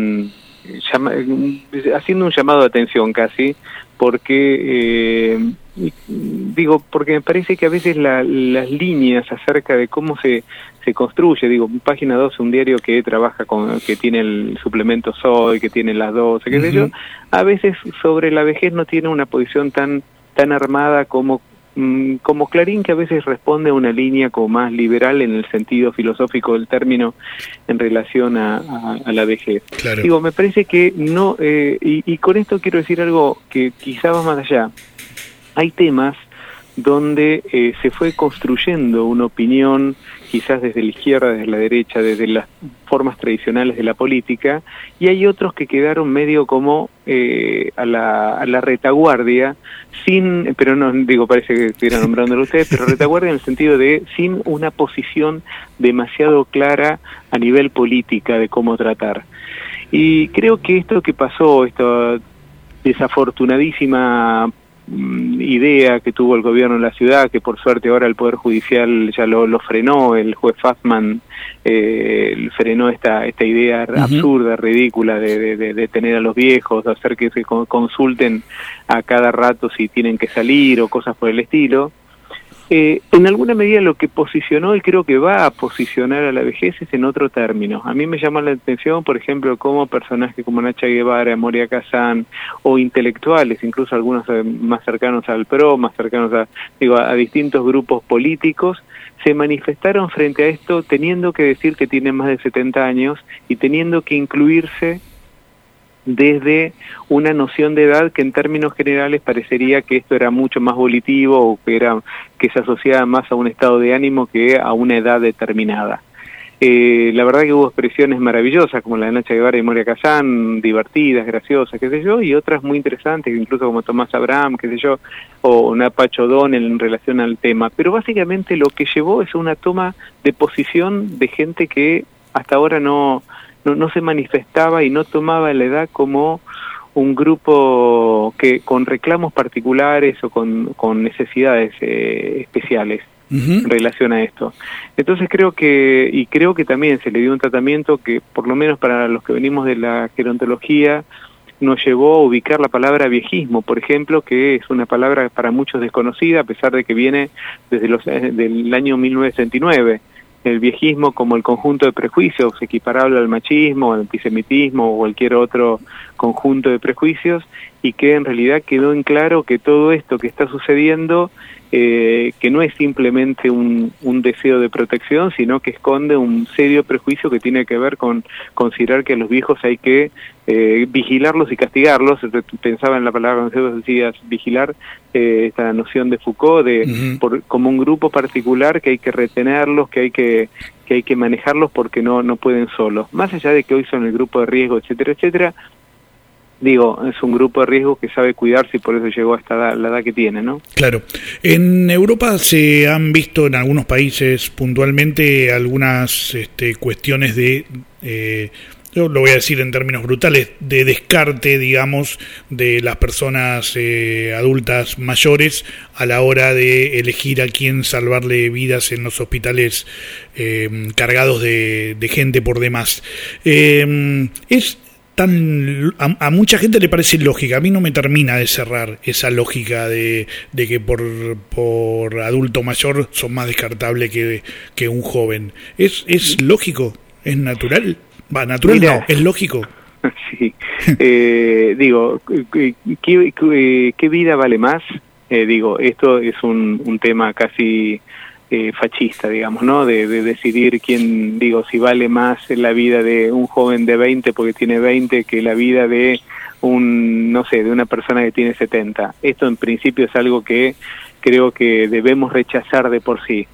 haciendo un llamado de atención casi, porque porque me parece que a veces las líneas acerca de cómo se construye, Página 12, un diario que trabaja que tiene el suplemento Soy, que tiene las 12, qué sé yo, a veces sobre la vejez no tiene una posición tan armada como Clarín, que a veces responde a una línea como más liberal en el sentido filosófico del término en relación a la vejez. Claro. Me parece que no, y con esto quiero decir algo que quizá va más allá. Hay temas donde se fue construyendo una opinión, quizás desde la izquierda, desde la derecha, desde las formas tradicionales de la política, y hay otros que quedaron medio como a la retaguardia, pero no, parece que estuviera nombrándolo ustedes, pero retaguardia en el sentido de sin una posición demasiado clara a nivel política de cómo tratar. Y creo que esto que pasó, esta desafortunadísima idea que tuvo el gobierno de la ciudad, que por suerte ahora el Poder Judicial ya lo frenó, el juez Fassman frenó esta idea absurda, ridícula de tener a los viejos, de hacer que se consulten a cada rato si tienen que salir o cosas por el estilo. En alguna medida lo que posicionó y creo que va a posicionar a la vejez es en otro término. A mí me llama la atención, por ejemplo, cómo personajes como Nacha Guevara, Moria Kazán o intelectuales, incluso algunos más cercanos al PRO, más cercanos a distintos grupos políticos, se manifestaron frente a esto teniendo que decir que tienen más de 70 años y teniendo que incluirse desde una noción de edad que en términos generales parecería que esto era mucho más volitivo o que se asociaba más a un estado de ánimo que a una edad determinada. La verdad que hubo expresiones maravillosas como la de Nacha Guevara y Moria Kazán, divertidas, graciosas, qué sé yo, y otras muy interesantes, incluso como Tomás Abraham, qué sé yo, o Napacho O'Donnell en relación al tema. Pero básicamente lo que llevó es una toma de posición de gente que hasta ahora no se manifestaba y no tomaba la edad como un grupo que con reclamos particulares o con necesidades especiales en relación a esto. Entonces creo que también se le dio un tratamiento que, por lo menos para los que venimos de la gerontología, nos llevó a ubicar la palabra viejismo, por ejemplo, que es una palabra para muchos desconocida, a pesar de que viene desde del año 1969. El viejismo como el conjunto de prejuicios equiparable al machismo, al antisemitismo o cualquier otro conjunto de prejuicios, y que en realidad quedó en claro que todo esto que está sucediendo, que no es simplemente un deseo de protección, sino que esconde un serio prejuicio que tiene que ver con considerar que a los viejos hay que vigilarlos y castigarlos. Pensaba en la palabra que decías, vigilar, esta noción de Foucault como un grupo particular que hay que retenerlos, que hay que manejarlos porque no pueden solos. Más allá de que hoy son el grupo de riesgo, etcétera, etcétera, digo, es un grupo de riesgo que sabe cuidarse y por eso llegó hasta la edad que tiene, ¿no? Claro. En Europa se han visto en algunos países puntualmente algunas cuestiones de... yo lo voy a decir en términos brutales, de descarte, digamos, de las personas adultas mayores a la hora de elegir a quién salvarle vidas en los hospitales cargados de gente por demás. A mucha gente le parece lógica, a mí no me termina de cerrar esa lógica de que por adulto mayor son más descartables que un joven. ¿Es lógico? ¿Es natural? Natural. Mira, no, es lógico. Sí. Digo, ¿qué vida vale más? Digo, esto es un tema casi fascista, digamos, ¿no? De decidir quién, digo, si vale más la vida de un joven de 20 porque tiene 20 que la vida de de una persona que tiene 70. Esto en principio es algo que creo que debemos rechazar de por sí.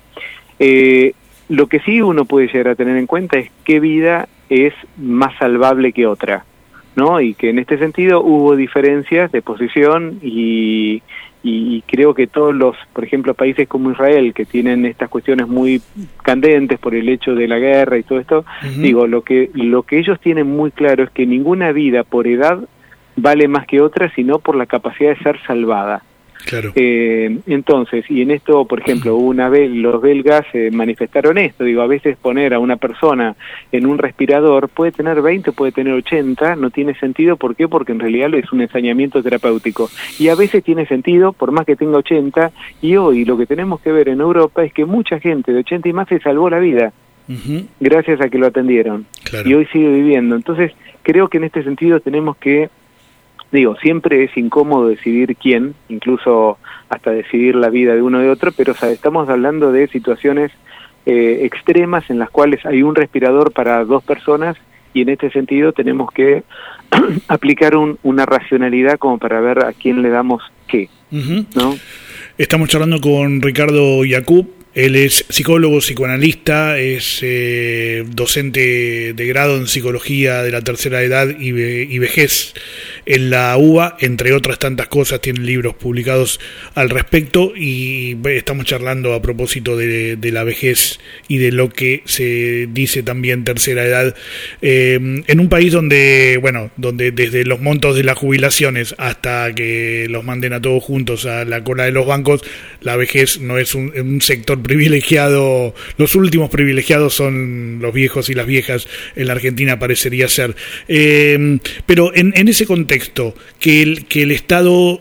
Lo que sí uno puede llegar a tener en cuenta es qué vida es más salvable que otra, ¿no? Y que en este sentido hubo diferencias de posición y creo que todos los, por ejemplo, países como Israel, que tienen estas cuestiones muy candentes por el hecho de la guerra y todo esto, digo, lo que ellos tienen muy claro es que ninguna vida por edad vale más que otra, sino por la capacidad de ser salvada. Claro. Entonces, y en esto, por ejemplo, una vez los belgas manifestaron esto, digo, a veces poner a una persona en un respirador puede tener 20, puede tener 80, no tiene sentido. ¿Por qué? Porque en realidad es un ensañamiento terapéutico. Y a veces tiene sentido, por más que tenga 80, y hoy lo que tenemos que ver en Europa es que mucha gente de 80 y más se salvó la vida, gracias a que lo atendieron. Claro. Y hoy sigue viviendo. Entonces, creo que en este sentido tenemos que, digo, siempre es incómodo decidir quién, incluso hasta decidir la vida de uno de otro, pero estamos hablando de situaciones extremas en las cuales hay un respirador para 2 personas y en este sentido tenemos que aplicar una racionalidad como para ver a quién le damos qué, ¿no? Estamos charlando con Ricardo Yacoub. Él es psicólogo, psicoanalista, es docente de grado en psicología de la tercera edad y vejez en la UBA, entre otras tantas cosas, tiene libros publicados al respecto, y estamos charlando a propósito de la vejez y de lo que se dice también tercera edad, en un país donde desde los montos de las jubilaciones hasta que los manden a todos juntos a la cola de los bancos, la vejez no es un sector privilegiado. Los últimos privilegiados son los viejos y las viejas, en la Argentina parecería ser. Pero en ese contexto, que el Estado,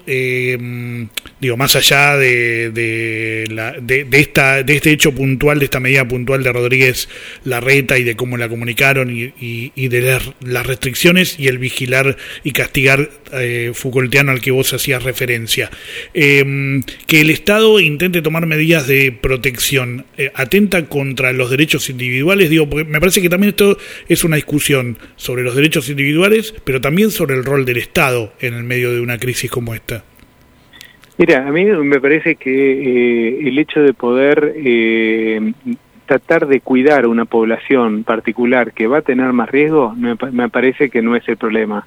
más allá de este hecho puntual, de esta medida puntual de Rodríguez Larreta y de cómo la comunicaron y de las restricciones y el vigilar y castigar Foucaultiano al que vos hacías referencia, que el Estado intente tomar medidas de protección, atenta contra los derechos individuales, porque me parece que también esto es una discusión sobre los derechos individuales, pero también sobre el rol del Estado en el medio de una crisis como esta. Mira, a mí me parece que el hecho de poder tratar de cuidar a una población particular que va a tener más riesgo, me parece que no es el problema.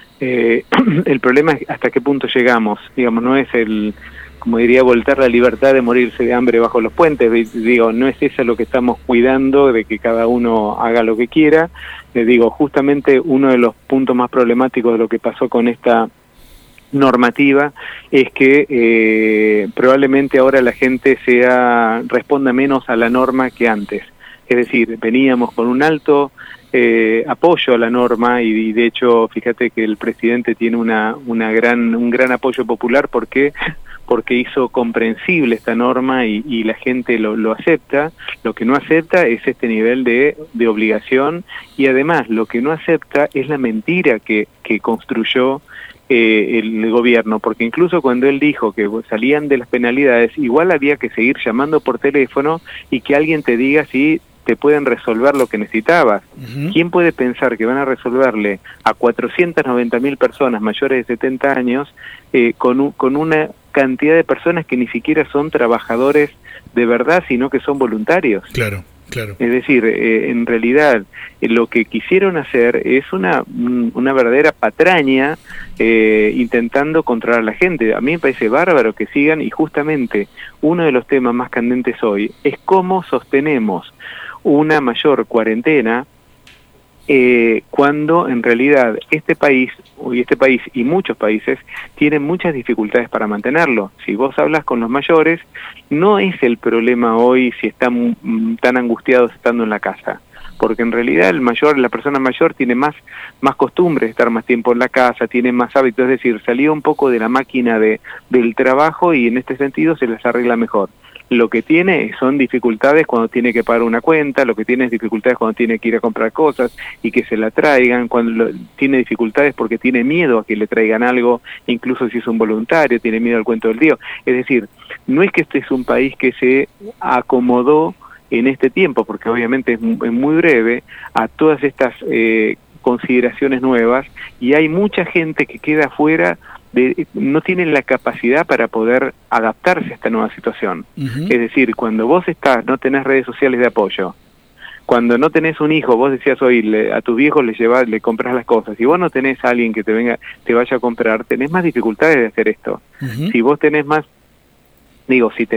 El problema es hasta qué punto llegamos, no es como diría Voltaire, la libertad de morirse de hambre bajo los puentes. No es eso lo que estamos cuidando, de que cada uno haga lo que quiera. Justamente uno de los puntos más problemáticos de lo que pasó con esta normativa es que probablemente ahora la gente responda menos a la norma que antes. Es decir, veníamos con un alto apoyo a la norma y de hecho fíjate que el presidente tiene un gran apoyo popular porque hizo comprensible esta norma y la gente lo acepta. Lo que no acepta es este nivel de obligación, y además lo que no acepta es la mentira que construyó el gobierno, porque incluso cuando él dijo que salían de las penalidades, igual había que seguir llamando por teléfono y que alguien te diga si te pueden resolver lo que necesitabas. ¿Quién puede pensar que van a resolverle a 490.000 personas mayores de 70 años con una cantidad de personas que ni siquiera son trabajadores de verdad, sino que son voluntarios? Claro. Es decir, en realidad lo que quisieron hacer es una verdadera patraña intentando controlar a la gente. A mí me parece bárbaro que sigan, y justamente uno de los temas más candentes hoy es cómo sostenemos una mayor cuarentena cuando en realidad este país y muchos países tienen muchas dificultades para mantenerlo. Si vos hablas con los mayores, no es el problema hoy si están tan angustiados estando en la casa, porque en realidad la persona mayor tiene más costumbre de estar más tiempo en la casa, tiene más hábitos, es decir, salió un poco de la máquina del trabajo y en este sentido se les arregla mejor. Lo que tiene son dificultades cuando tiene que pagar una cuenta, lo que tiene es dificultades cuando tiene que ir a comprar cosas y que se la traigan, cuando tiene dificultades porque tiene miedo a que le traigan algo, incluso si es un voluntario, tiene miedo al cuento del tío. Es decir, no es que este es un país que se acomodó en este tiempo, porque obviamente es muy breve, a todas estas consideraciones nuevas, y hay mucha gente que queda fuera, no tienen la capacidad para poder adaptarse a esta nueva situación. Es decir, cuando vos no tenés redes sociales de apoyo, cuando no tenés un hijo, vos decías hoy, a tus viejos le compras las cosas, si vos no tenés a alguien que te vaya a comprar, tenés más dificultades de hacer esto. Si vos tenés más, hay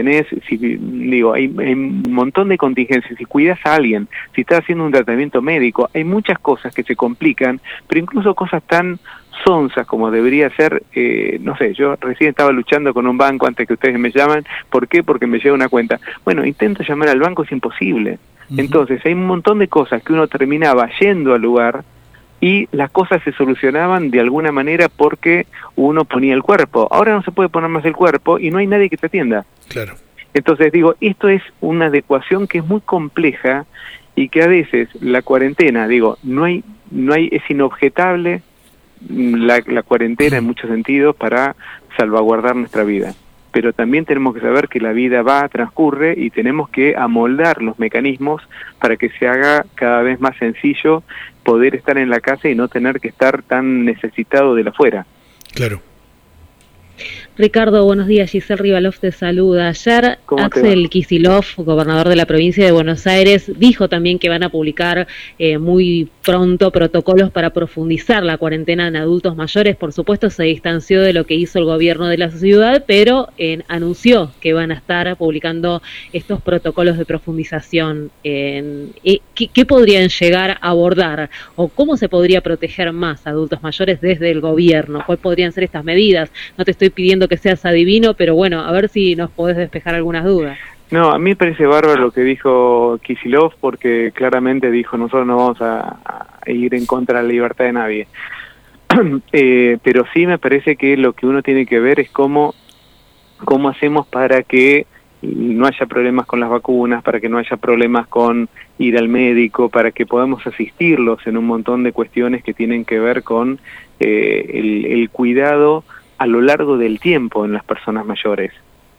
un montón de contingencias, si cuidas a alguien, si estás haciendo un tratamiento médico, hay muchas cosas que se complican, pero incluso cosas tan sonzas como debería ser, yo recién estaba luchando con un banco antes que ustedes me llaman. ¿Por qué? Porque me llega una cuenta. Bueno, intento llamar al banco, es imposible. Entonces hay un montón de cosas que uno terminaba yendo al lugar y las cosas se solucionaban de alguna manera porque uno ponía el cuerpo. Ahora no se puede poner más el cuerpo y no hay nadie que te atienda. Claro. Entonces esto es una adecuación que es muy compleja y que a veces la cuarentena, es inobjetable la cuarentena en muchos sentidos para salvaguardar nuestra vida, pero también tenemos que saber que la vida transcurre y tenemos que amoldar los mecanismos para que se haga cada vez más sencillo poder estar en la casa y no tener que estar tan necesitado de la afuera. Claro. Ricardo, buenos días. Giselle Rivalov te saluda. Ayer Axel Kicillof, gobernador de la provincia de Buenos Aires, dijo también que van a publicar muy pronto protocolos para profundizar la cuarentena en adultos mayores. Por supuesto, se distanció de lo que hizo el gobierno de la ciudad, pero anunció que van a estar publicando estos protocolos de profundización. ¿Qué podrían llegar a abordar? ¿O cómo se podría proteger más a adultos mayores desde el gobierno? ¿Cuáles podrían ser estas medidas? No te estoy pidiendo que seas adivino, pero bueno, a ver si nos podés despejar algunas dudas. No, a mí me parece bárbaro lo que dijo Kicillof, porque claramente dijo, nosotros no vamos a ir en contra de la libertad de nadie. Pero sí me parece que lo que uno tiene que ver es cómo hacemos para que no haya problemas con las vacunas, para que no haya problemas con ir al médico, para que podamos asistirlos en un montón de cuestiones que tienen que ver con el cuidado a lo largo del tiempo en las personas mayores.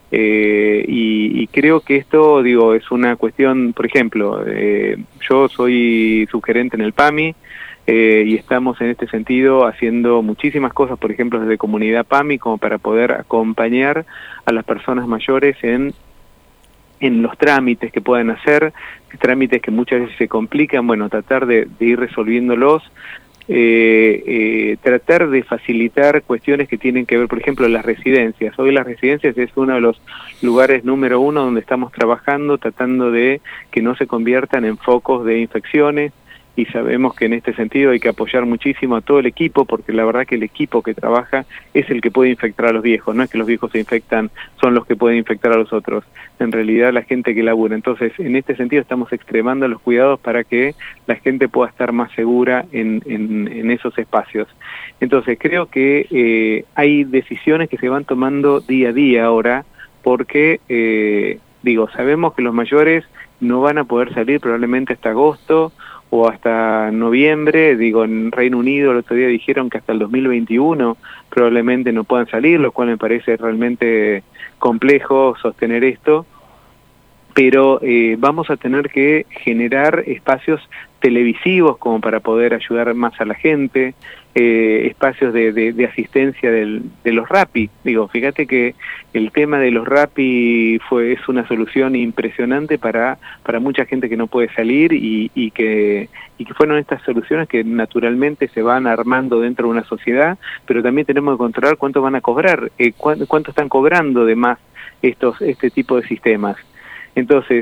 Y creo que esto, es una cuestión, por ejemplo, yo soy subgerente en el PAMI y estamos en este sentido haciendo muchísimas cosas, por ejemplo, desde Comunidad PAMI, como para poder acompañar a las personas mayores en los trámites que puedan hacer, trámites que muchas veces se complican, tratar de ir resolviéndolos. Tratar de facilitar cuestiones que tienen que ver, por ejemplo, las residencias. Hoy las residencias es uno de los lugares número 1 donde estamos trabajando, tratando de que no se conviertan en focos de infecciones, y sabemos que en este sentido hay que apoyar muchísimo a todo el equipo, porque la verdad que el equipo que trabaja es el que puede infectar a los viejos, no es que los viejos se infectan, son los que pueden infectar a los otros, en realidad la gente que labura. Entonces, en este sentido estamos extremando los cuidados para que la gente pueda estar más segura en esos espacios. Entonces, creo que hay decisiones que se van tomando día a día ahora, porque, sabemos que los mayores no van a poder salir probablemente hasta agosto, o hasta noviembre. En Reino Unido el otro día dijeron que hasta el 2021 probablemente no puedan salir, lo cual me parece realmente complejo sostener esto, pero vamos a tener que generar espacios televisivos como para poder ayudar más a la gente, espacios de asistencia de los Rappi. Fíjate que el tema de los Rappi es una solución impresionante para mucha gente que no puede salir y que fueron estas soluciones que naturalmente se van armando dentro de una sociedad, pero también tenemos que controlar cuánto van a cobrar, cuánto están cobrando de más este tipo de sistemas. Entonces,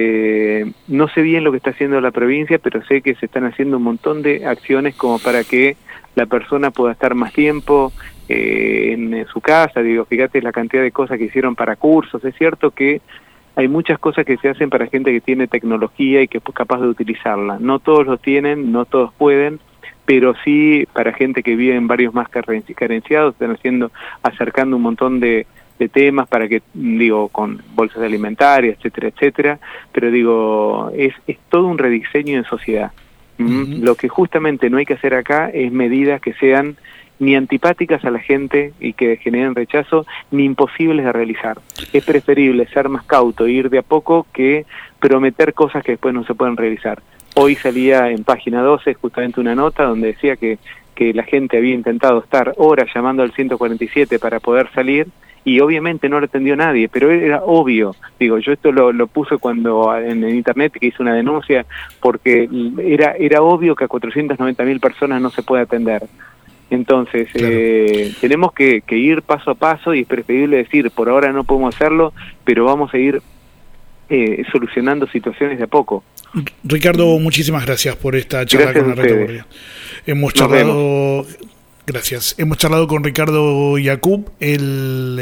no sé bien lo que está haciendo la provincia, pero sé que se están haciendo un montón de acciones como para que la persona pueda estar más tiempo en su casa. Fíjate la cantidad de cosas que hicieron para cursos. Es cierto que hay muchas cosas que se hacen para gente que tiene tecnología y que es capaz de utilizarla. No todos lo tienen, no todos pueden, pero sí para gente que vive en barrios más carenciados, están acercando un montón de temas para que, con bolsas alimentarias, etcétera, etcétera, pero es todo un rediseño en sociedad. Lo que justamente no hay que hacer acá es medidas que sean ni antipáticas a la gente y que generen rechazo, ni imposibles de realizar. Es preferible ser más cauto e ir de a poco que prometer cosas que después no se pueden realizar. Hoy salía en página 12 justamente una nota donde decía que la gente había intentado estar horas llamando al 147 para poder salir, y obviamente no lo atendió nadie, pero era obvio. Yo esto lo puse cuando en internet, que hice una denuncia, porque era obvio que a 490.000 personas no se puede atender. Entonces, claro, tenemos que ir paso a paso, y es preferible decir, por ahora no podemos hacerlo, pero vamos a ir solucionando situaciones de a poco. Ricardo, muchísimas gracias por esta charla con la Retaguardia. Hemos charlado... Gracias. Hemos charlado con Ricardo Yacoub. Él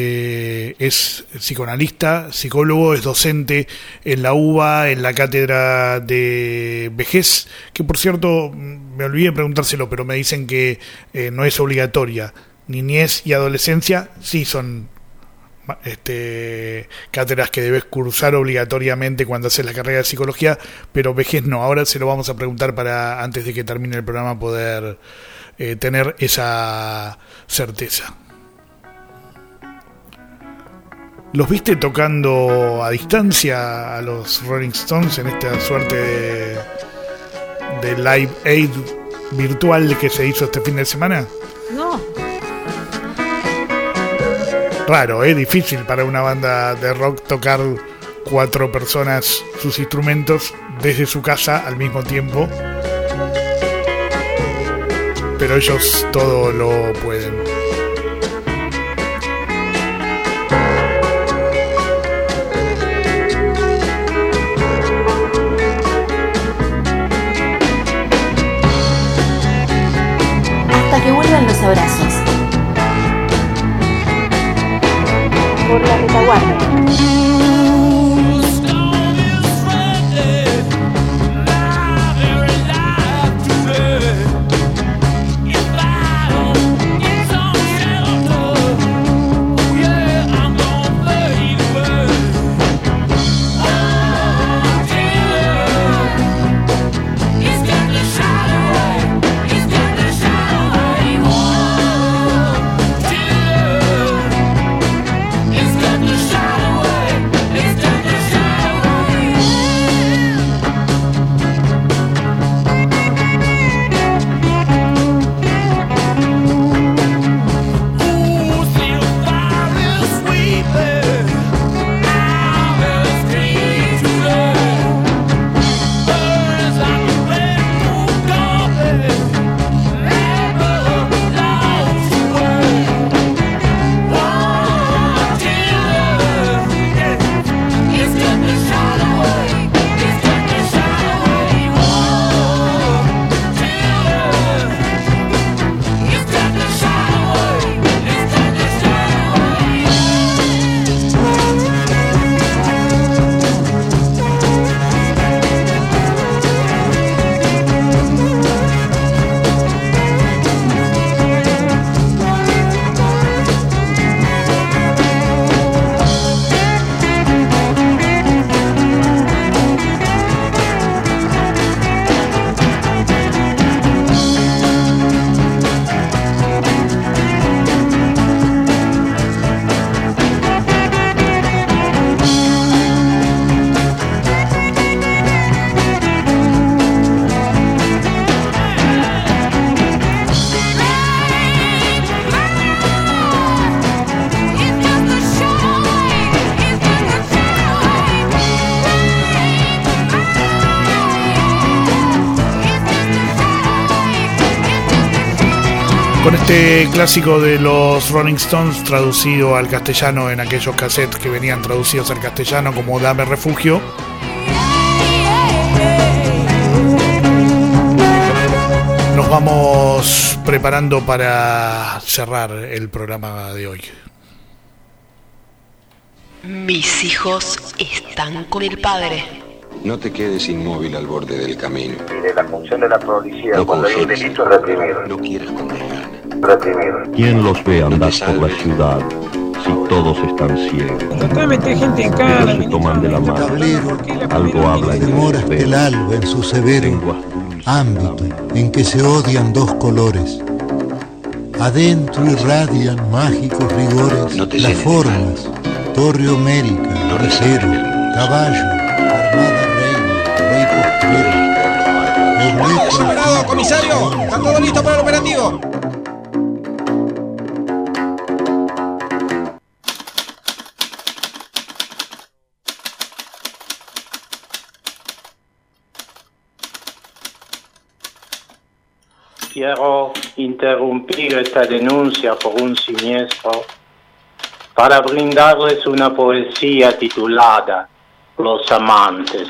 es psicoanalista, psicólogo, es docente en la UBA, en la cátedra de vejez, que por cierto, me olvidé de preguntárselo, pero me dicen que no es obligatoria. Niñez y adolescencia sí son cátedras que debes cursar obligatoriamente cuando haces la carrera de psicología, pero vejez no. Ahora se lo vamos a preguntar para, antes de que termine el programa, poder tener esa certeza. ¿Los viste tocando a distancia a los Rolling Stones en esta suerte de Live Aid virtual que se hizo este fin de semana? No. raro, es difícil para una banda de rock tocar 4 personas sus instrumentos desde su casa al mismo tiempo, pero ellos todo lo pueden. Hasta que vuelvan los abrazos. Por la retaguardia. Con este clásico de los Rolling Stones traducido al castellano en aquellos cassettes que venían traducidos al castellano como Dame Refugio, nos vamos preparando para cerrar el programa de hoy. Mis hijos están con el padre. No te quedes inmóvil al borde del camino. De la función de la policía, No cuando hay un congeles. delito, reprimir. No quieras condenar. Reprimir. ¿Quién los ve andar por la ciudad si todos están ciegos? Tratá de meter gente en cada Ellos se toman de la mano. Algo habla en Demoras el el alba en su severo ámbito en que se odian dos colores. Adentro irradian mágicos rigores No te las llenes de formas, torre homérica, recero, caballo, armada reina, rey postrero. ¡Separado, comisario! ¡Está todo listo para el operativo! Quiero interrumpir esta denuncia por un siniestro para brindarles una poesía titulada Los amantes.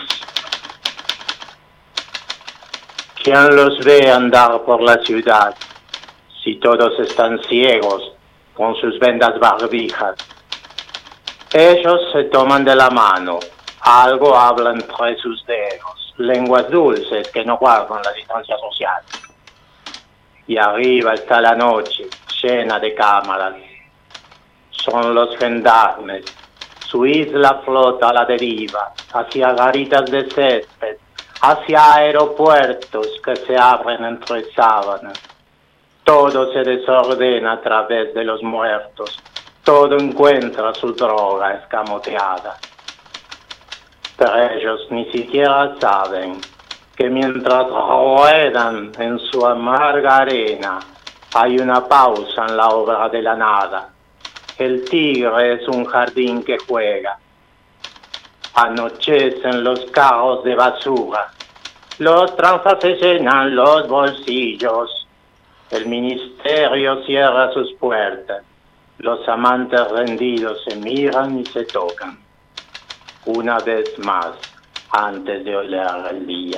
¿Quién los ve andar por la ciudad si todos están ciegos con sus vendas barbijas? Ellos se toman de la mano, algo hablan entre sus dedos, lenguas dulces que no guardan la distancia social. Y arriba está la noche, llena de cámaras. Son los gendarmes. Su isla flota a la deriva, hacia garitas de césped, hacia aeropuertos que se abren entre sábanas. Todo se desordena a través de los muertos. Todo encuentra su droga escamoteada. Pero ellos ni siquiera saben que mientras ruedan en su amarga arena, hay una pausa en la obra de la nada. El tigre es un jardín que juega. Anochecen los carros de basura. Los tranzas se llenan los bolsillos. El ministerio cierra sus puertas. Los amantes rendidos se miran y se tocan. Una vez más, antes de oler el día.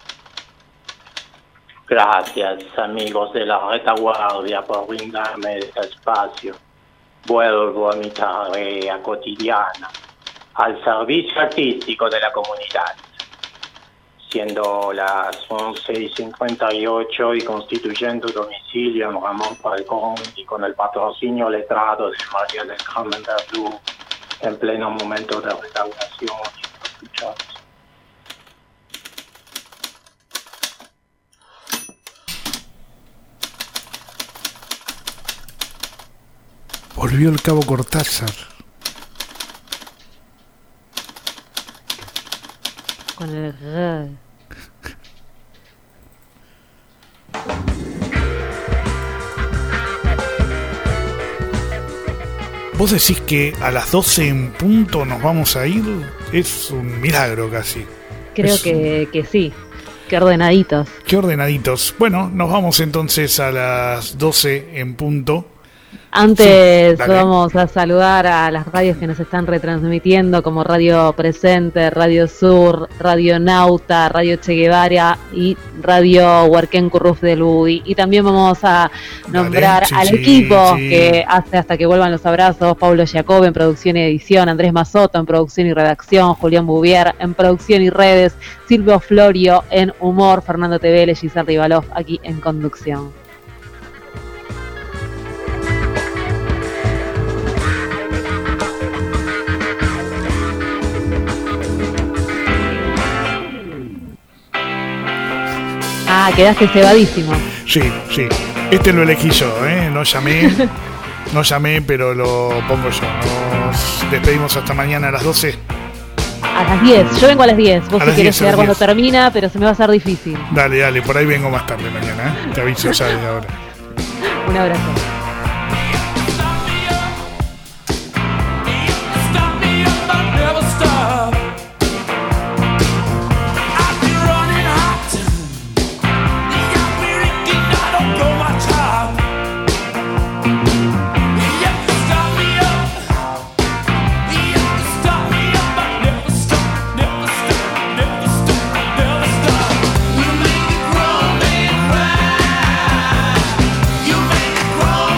Gracias, amigos de la retaguardia, por brindarme este espacio. Vuelvo a mi tarea cotidiana, al servicio artístico de la comunidad. Siendo las 11:58 y constituyendo domicilio en Ramón Falcón y con el patrocinio letrado de María del Carmen Verdú, en pleno momento de restauración y escuchados. Volvió el Cabo Cortázar. Con el... ¿Vos decís que a las 12 en punto nos vamos a ir? Es un milagro casi. Creo que sí. Qué ordenaditos. Qué ordenaditos. Bueno, nos vamos entonces a las 12 en punto. Antes sí, vamos a saludar a las radios que nos están retransmitiendo, como Radio Presente, Radio Sur, Radio Nauta, Radio Che Guevara y Radio Huarquén Curruf del UDI. Y también vamos a nombrar al equipo que hace Hasta que vuelvan los abrazos: Paulo Jacob en producción y edición, Andrés Mazotto en producción y redacción, Julián Bouvier en producción y redes, Silvio Florio en humor, Fernando Tevele, Giselle Rivalov aquí en conducción. Ah, quedaste cebadísimo. Sí. Este lo elegí yo, no llamé, pero lo pongo yo. Nos despedimos hasta mañana a las 12. A las 10, yo vengo a las 10. Vos si querés llegar cuando termina, pero se me va a hacer difícil. Dale, por ahí vengo más tarde mañana, te aviso ya desde ahora. Un abrazo. You make it grow.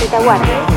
retaguardia.